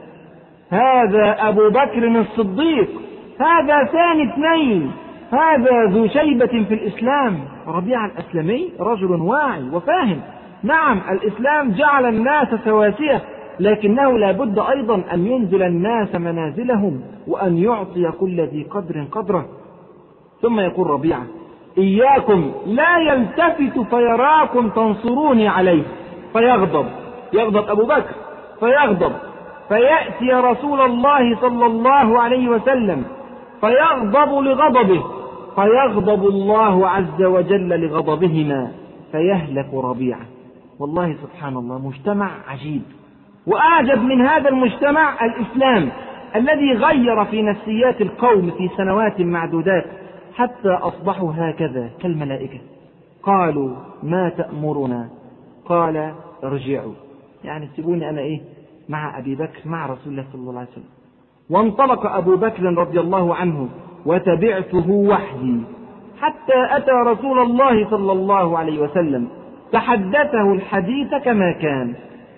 هذا أبو بكر الصديق، هذا ثاني اثنين، هذا ذو شيبة في الإسلام. ربيعة الأسلمي رجل واعي وفاهم. نعم، الإسلام جعل الناس سواسية، لكنه لا بد أيضا أن ينزل الناس منازلهم وأن يعطي كل ذي قدر قدره. ثم يقول ربيعة: إياكم لا يلتفت فيراكم تنصروني عليه. فيغضب، يغضب أبو بكر، فيغضب فيأتي رسول الله صلى الله عليه وسلم فيغضب لغضبه، فيغضب الله عز وجل لغضبهما، فيهلك ربيعة. والله سبحان الله، مجتمع عجيب. وأعجب من هذا المجتمع الإسلام الذي غير في نفسيات القوم في سنوات معدودات، حتى أصبحوا هكذا كالملائكة. قالوا ما تأمرنا؟ قال ارجعوا، يعني سيبوني أنا إيه مع أبي بكر مع رسول الله صلى الله عليه وسلم. وانطلق أبو بكر رضي الله عنه وتبعته وحدي حتى أتى رسول الله صلى الله عليه وسلم فحدثه الحديث كما كان،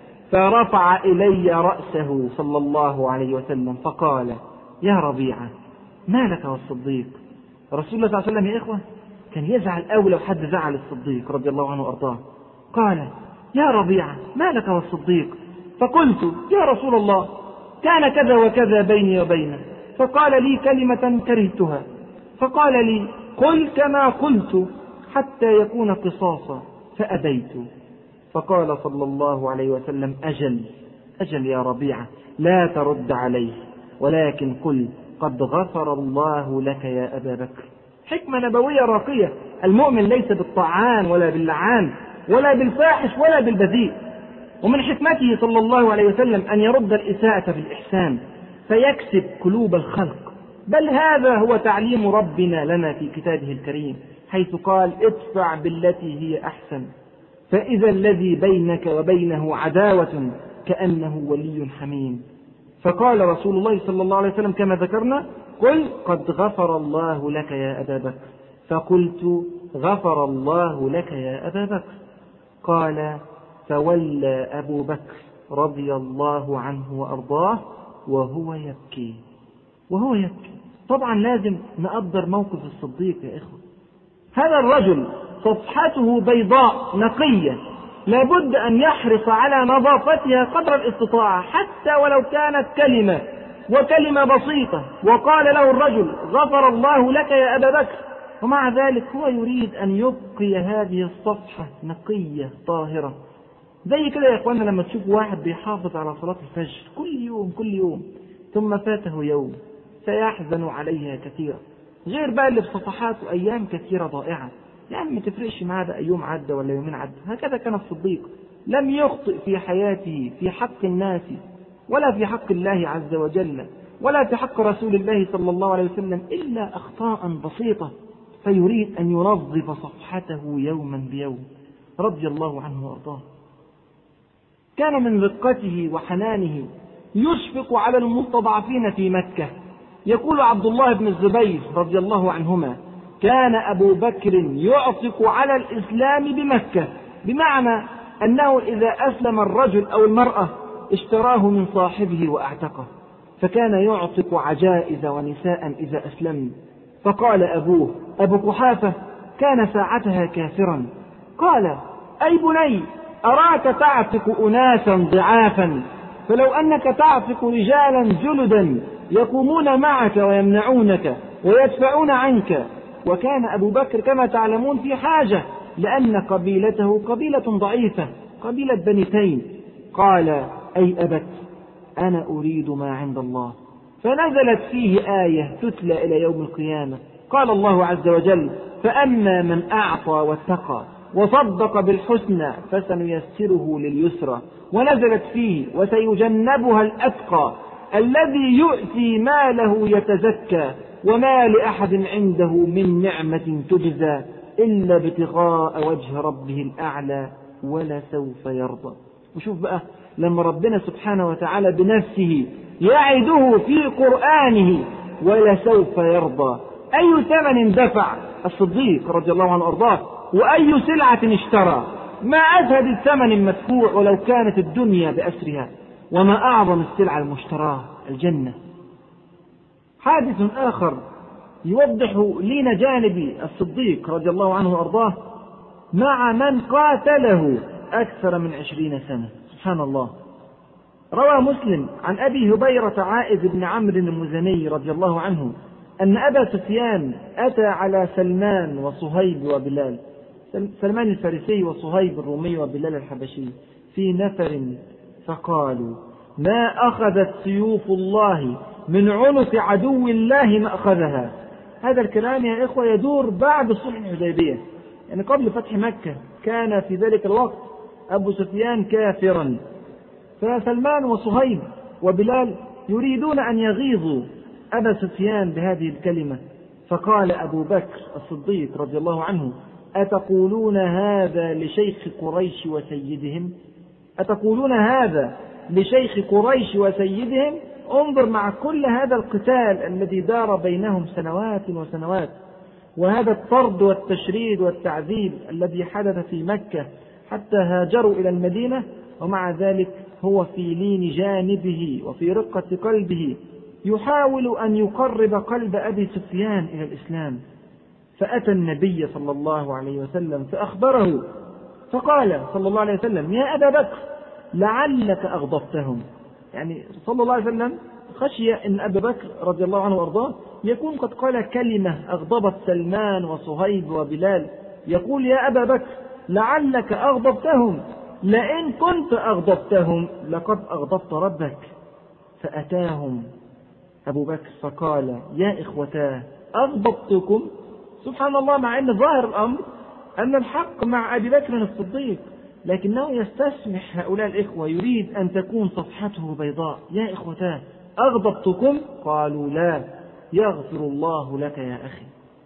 فرفع إلي رأسه صلى الله عليه وسلم فقال يا ربيعة ما لك والصديق؟ رسول الله صلى الله عليه وسلم يا إخوة كان يزعل أول لو حد زعل الصديق رضي الله عنه وأرضاه. قال يا ربيعة ما لك والصديق؟ فقلت يا رسول الله كان كذا وكذا بيني وبينه، فقال لي كلمة كرهتها، فقال لي قل كما قلت حتى يكون قصاصا، فأبيت. فقال صلى الله عليه وسلم أجل أجل يا ربيعة لا ترد عليه، ولكن قل قد غفر الله لك يا أبا بكر. حكمة نبوية راقية. المؤمن ليس بالطعان ولا باللعان ولا بالفاحش ولا بالبذيء. ومن حكمته صلى الله عليه وسلم أن يرد الإساءة بالإحسان فيكسب قلوب الخلق. بل هذا هو تعليم ربنا لنا في كتابه الكريم، حيث قال ادفع بالتي هي أحسن فإذا الذي بينك وبينه عداوة كأنه ولي حميم. فقال رسول الله صلى الله عليه وسلم كما ذكرنا قل قد غفر الله لك يا أبا بكر، فقلت غفر الله لك يا أبا بكر. قال فولى أبو بكر رضي الله عنه وأرضاه وهو يبكي وهو يبكي. طبعا لازم نقدر موقف الصديق يا إخوة. هذا الرجل صفحته بيضاء نقية، لابد أن يحرص على نظافتها قدر الاستطاعة حتى ولو كانت كلمة وكلمة بسيطة. وقال له الرجل غفر الله لك يا أبا بكر، ومع ذلك هو يريد أن يبقي هذه الصفحة نقية طاهرة. زي كده يا إخوانا لما تشوف واحد بيحافظ على صلاة الفجر كل يوم كل يوم ثم فاته يوم سيحزن عليها كثيرا، غير بقى اللي بصفحاته أيام كثيرة ضائعة، يعني ما تفرقش معاه ده يوم عدى ولا يومين عدى. هكذا كان الصديق، لم يخطئ في حياته في حق الناس ولا في حق الله عز وجل ولا في حق رسول الله صلى الله عليه وسلم إلا أخطاء بسيطة، فيريد أن ينظف صفحته يوما بيوم رضي الله عنه وأرضاه. كان من رقته وحنانه يشفق على المستضعفين في مكة. يقول عبد الله بن الزبير رضي الله عنهما كان أبو بكر يعتق على الإسلام بمكة، بمعنى أنه إذا أسلم الرجل أو المرأة اشتراه من صاحبه وأعتقه، فكان يعتق عجائز ونساء إذا أسلم. فقال أبوه أبو قحافة كان ساعتها كافرا، قال أي بني أراك تعتق أناسا ضعافا، فلو أنك تعتق رجالا جلدا يقومون معك ويمنعونك ويدفعون عنك. وكان أبو بكر كما تعلمون في حاجة، لأن قبيلته قبيلة ضعيفة، قبيلة بني تيم. قال أي أبت أنا أريد ما عند الله، فنزلت فيه آية تتلى إلى يوم القيامة. قال الله عز وجل فأما من أعطى واتقى وصدق بالحسنى فسنيسره لليسرى. ونزلت فيه وسيجنبها الأتقى الذي يؤتي ماله يتزكى وما لأحد عنده من نعمة تجزى إلا ابتغاء وجه ربه الأعلى ولسوف يرضى. وشوف بقى لما ربنا سبحانه وتعالى بنفسه يعده في قرآنه ولسوف يرضى، أي ثمن دفع الصديق رضي الله عنه وأرضاه وأي سلعة اشترى، ما أزهد الثمن المدفوع ولو كانت الدنيا بأسرها، وما أعظم السلعة المشتراة الجنة. حادث آخر يوضح لنا جانب الصديق رضي الله عنه وأرضاه مع من قاتله أكثر من عشرين سنة. سبحان الله. روى مسلم عن أبي هبيرة عائذ بن عمرو المزني رضي الله عنه أن أبا سفيان أتى على سلمان وصهيب وبلال، سلمان الفارسي وصهيب الرومي وبلال الحبشي في نفر، فقالوا ما أخذت سيوف الله من عنق عدو الله ما أخذها. هذا الكلام يا إخوة يدور بعد صلح الحديبية، يعني قبل فتح مكة كان في ذلك الوقت أبو سفيان كافرا، فسلمان وصهيب وبلال يريدون أن يغيظوا أبا سفيان بهذه الكلمة، فقال أبو بكر الصديق رضي الله عنه: أتقولون هذا لشيخ قريش وسيدهم؟ أتقولون هذا لشيخ قريش وسيدهم؟ انظر مع كل هذا القتال الذي دار بينهم سنوات وسنوات، وهذا الطرد والتشريد والتعذيب الذي حدث في مكة حتى هاجروا إلى المدينة، ومع ذلك هو في لين جانبه وفي رقة قلبه يحاول أن يقرب قلب أبي سفيان إلى الإسلام. فأتى النبي صلى الله عليه وسلم فأخبره، فقال صلى الله عليه وسلم: يا أبا بكر لعلك أغضبتهم. يعني صلى الله عليه وسلم خشي أن أبا بكر رضي الله عنه وأرضاه يكون قد قال كلمة أغضبت سلمان وصهيب وبلال، يقول: يا أبا بكر لعلك أغضبتهم، لئن كنت أغضبتهم لقد أغضبت ربك. فأتاهم أبو بكر فقال: يا إخوتاه أغضبتكم؟ سبحان الله، مع أن ظاهر الأمر أن الحق مع أبي بكر الصديق، لكنه يستسمح هؤلاء الإخوة، يريد أن تكون صفحته بيضاء. يا إخوتاه أغضبتكم؟ قالوا: لا، يغفر الله لك يا أخي.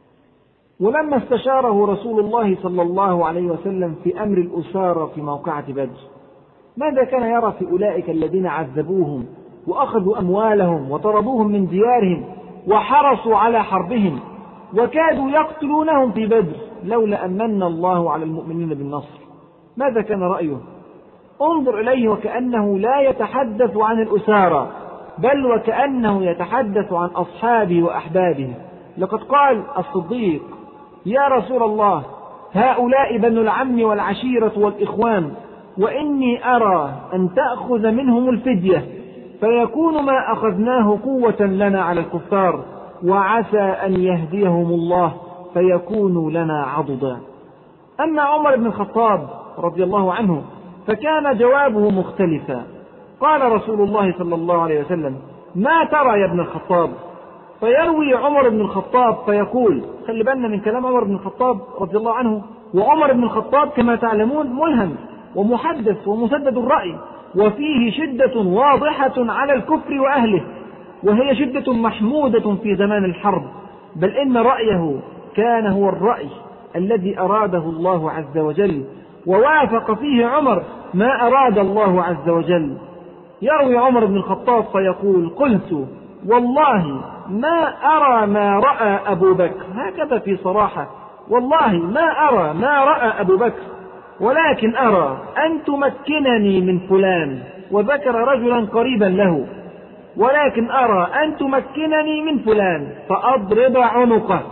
ولما استشاره رسول الله صلى الله عليه وسلم في أمر الأسارة في موقعة بدر، ماذا كان يرى في أولئك الذين عذبوهم وأخذوا أموالهم وطردوهم من ديارهم وحرصوا على حربهم وكادوا يقتلونهم في بدر لولا أن من الله على المؤمنين بالنصر؟ ماذا كان رأيه؟ انظر إليه وكأنه لا يتحدث عن الأسارة، بل وكأنه يتحدث عن أصحابه وأحبابه. لقد قال الصديق: يا رسول الله، هؤلاء بنو العم والعشيرة والإخوان، وإني أرى أن تأخذ منهم الفدية فيكون ما أخذناه قوة لنا على الكفار، وعسى أن يهديهم الله فيكونوا لنا عضدا. أما عمر بن الخطاب رضي الله عنه فكان جوابه مختلفا. قال رسول الله صلى الله عليه وسلم: ما ترى يا ابن الخطاب؟ فيروي عمر بن الخطاب فيقول، خلي بالنا من كلام عمر بن الخطاب رضي الله عنه، وعمر بن الخطاب كما تعلمون ملهم ومحدث ومسدد الرأي، وفيه شدة واضحة على الكفر وأهله، وهي شدة محمودة في زمان الحرب، بل إن رأيه كان هو الرأي الذي أراده الله عز وجل، ووافق فيه عمر ما أراد الله عز وجل. يروي عمر بن الخطاب فيقول: قلت والله ما أرى ما رأى أبو بكر، هكذا في صراحة، والله ما أرى ما رأى أبو بكر، ولكن أرى أن تمكنني من فلان، وذكر رجلا قريبا له، ولكن أرى أن تمكنني من فلان فأضرب عنقه،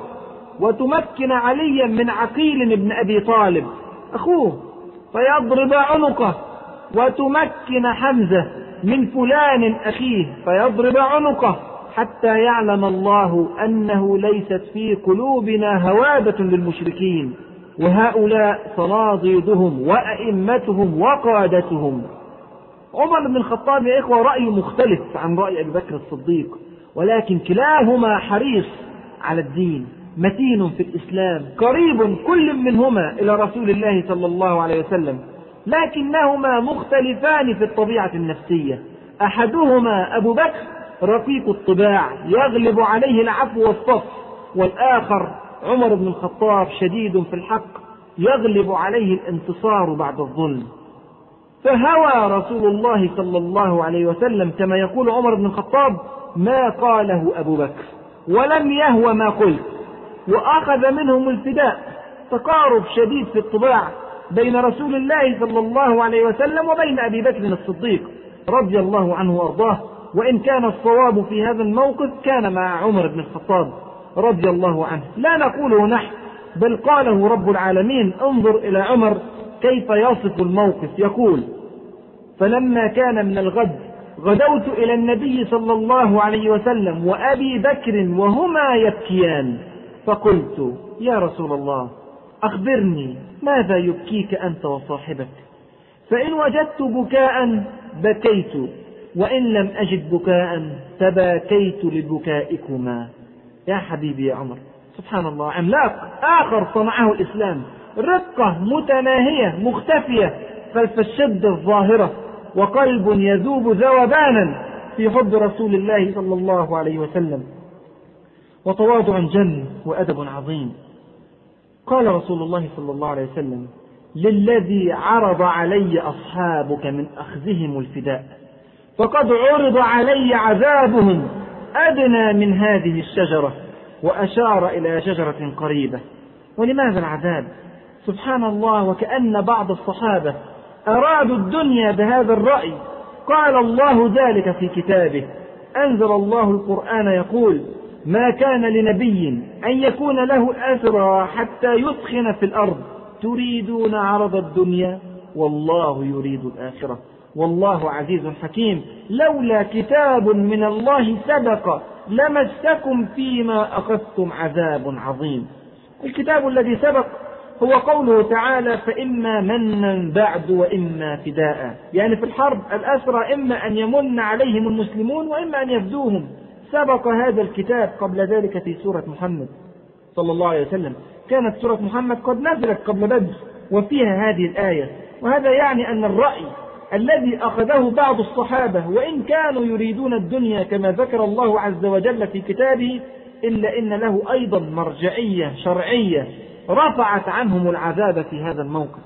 وتمكن عليا من عقيل بن أبي طالب أخوه فيضرب عنقه، وتمكن حمزة من فلان أخيه فيضرب عنقه، حتى يعلم الله أنه ليست في قلوبنا هوادة للمشركين، وهؤلاء صناديدهم وأئمتهم وقادتهم. عمر بن الخطاب يا إخوة رأيه مختلف عن رأي أبي بكر الصديق، ولكن كلاهما حريص على الدين، متين في الإسلام، قريب كل منهما إلى رسول الله صلى الله عليه وسلم، لكنهما مختلفان في الطبيعة النفسية. أحدهما أبو بكر رقيق الطباع يغلب عليه العفو والصف، والآخر عمر بن الخطاب شديد في الحق يغلب عليه الانتصار بعد الظلم. فهوى رسول الله صلى الله عليه وسلم كما يقول عمر بن الخطاب ما قاله أبو بكر، ولم يهوى ما قلت، وأخذ منهم الفداء. تقارب شديد في الطباع بين رسول الله صلى الله عليه وسلم وبين أبي بكر الصديق رضي الله عنه وأرضاه، وإن كان الصواب في هذا الموقف كان مع عمر بن الخطاب رضي الله عنه، لا نقوله نحن بل قاله رب العالمين. انظر إلى عمر كيف يصف الموقف، يقول: فلما كان من الغد غدوت إلى النبي صلى الله عليه وسلم وأبي بكر وهما يبكيان، فقلت: يا رسول الله، أخبرني ماذا يبكيك أنت وصاحبك؟ فإن وجدت بكاء بكيت، وإن لم أجد بكاء تباكيت لبكائكما. يا حبيبي يا عمر، سبحان الله، عملاق آخر صنعه الإسلام، رقة متناهية مختفية خلف الشدة الظاهرة، وقلب يذوب ذوبانا في حب رسول الله صلى الله عليه وسلم. وتواضع جل وأدب عظيم. قال رسول الله صلى الله عليه وسلم: للذي عرض علي أصحابك من أخذهم الفداء فقد عرض علي عذابهم أدنى من هذه الشجرة، وأشار إلى شجرة قريبة. ولماذا العذاب؟ سبحان الله، وكأن بعض الصحابة أرادوا الدنيا بهذا الرأي. قال الله ذلك في كتابه، أنزل الله القرآن يقول: ما كان لنبي أن يكون له أسرى حتى يثخن في الأرض تريدون عرض الدنيا والله يريد الآخرة والله عزيز حكيم، لولا كتاب من الله سبق لمسكم فيما أخذتم عذاب عظيم. الكتاب الذي سبق هو قوله تعالى: فإما منا بعد وإما فداء، يعني في الحرب الأسرى إما أن يمن عليهم المسلمون وإما أن يفدوهم. سبق هذا الكتاب قبل ذلك في سورة محمد صلى الله عليه وسلم. كانت سورة محمد قد نزلت قبل بدر وفيها هذه الآية. وهذا يعني أن الرأي الذي أخذه بعض الصحابة وإن كانوا يريدون الدنيا كما ذكر الله عز وجل في كتابه، إلا إن له أيضا مرجعية شرعية رفعت عنهم العذاب في هذا الموقف.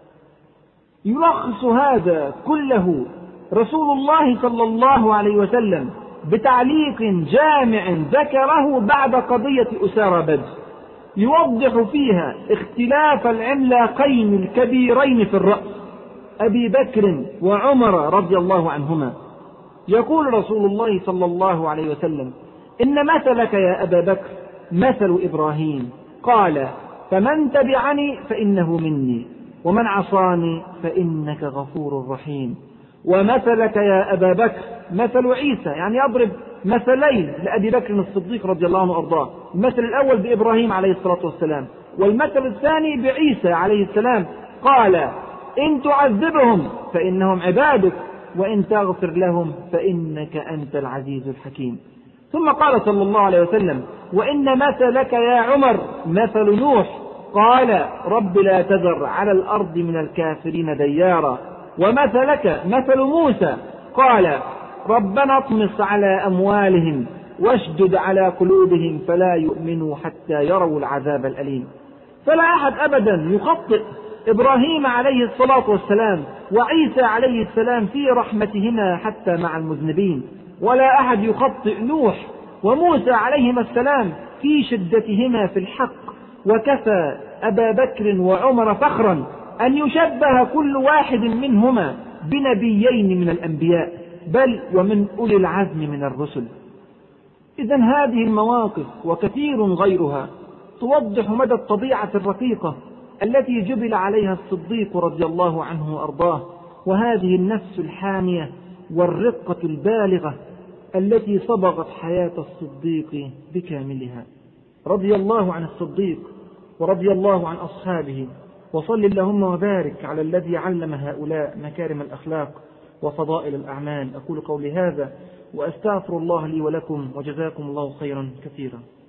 يلخص هذا كله رسول الله صلى الله عليه وسلم بتعليق جامع ذكره بعد قضية أسارى بدر، يوضح فيها اختلاف العملاقين الكبيرين في الرأس أبي بكر وعمر رضي الله عنهما. يقول رسول الله صلى الله عليه وسلم: إن مثلك يا أبا بكر مثل إبراهيم، قال: فمن تبعني فإنه مني ومن عصاني فإنك غفور رحيم. ومثلك يا أبا بكر مثل عيسى، يعني يضرب مثلين لأبي بكر الصديق رضي الله عنه وأرضاه، المثل الأول بإبراهيم عليه الصلاة والسلام، والمثل الثاني بعيسى عليه السلام. قال: إن تعذبهم فإنهم عبادك وإن تغفر لهم فإنك أنت العزيز الحكيم. ثم قال صلى الله عليه وسلم: وإن مثلك يا عمر مثل نوح، قال: رب لا تذر على الأرض من الكافرين ديارا. ومثلك مثل موسى، قال: ربنا اطمس على أموالهم واشدد على قلوبهم فلا يؤمنوا حتى يروا العذاب الأليم. فلا أحد أبدا يخطئ إبراهيم عليه الصلاة والسلام وعيسى عليه السلام في رحمتهما حتى مع المذنبين، ولا أحد يخطئ نوح وموسى عليهما السلام في شدتهما في الحق. وكفى أبا بكر وعمر فخرا أن يشبه كل واحد منهما بنبيين من الأنبياء، بل ومن أولي العزم من الرسل. إذن هذه المواقف وكثير غيرها توضح مدى الطبيعة الرقيقة التي جبل عليها الصديق رضي الله عنه وأرضاه، وهذه النفس الحامية والرقة البالغة التي صبغت حياة الصديق بكاملها. رضي الله عن الصديق ورضي الله عن أصحابه، وصل اللهم وبارك على الذي علم هؤلاء مكارم الأخلاق وفضائل الأعمال. أقول قولي هذا وأستغفر الله لي ولكم، وجزاكم الله خيرا كثيرا.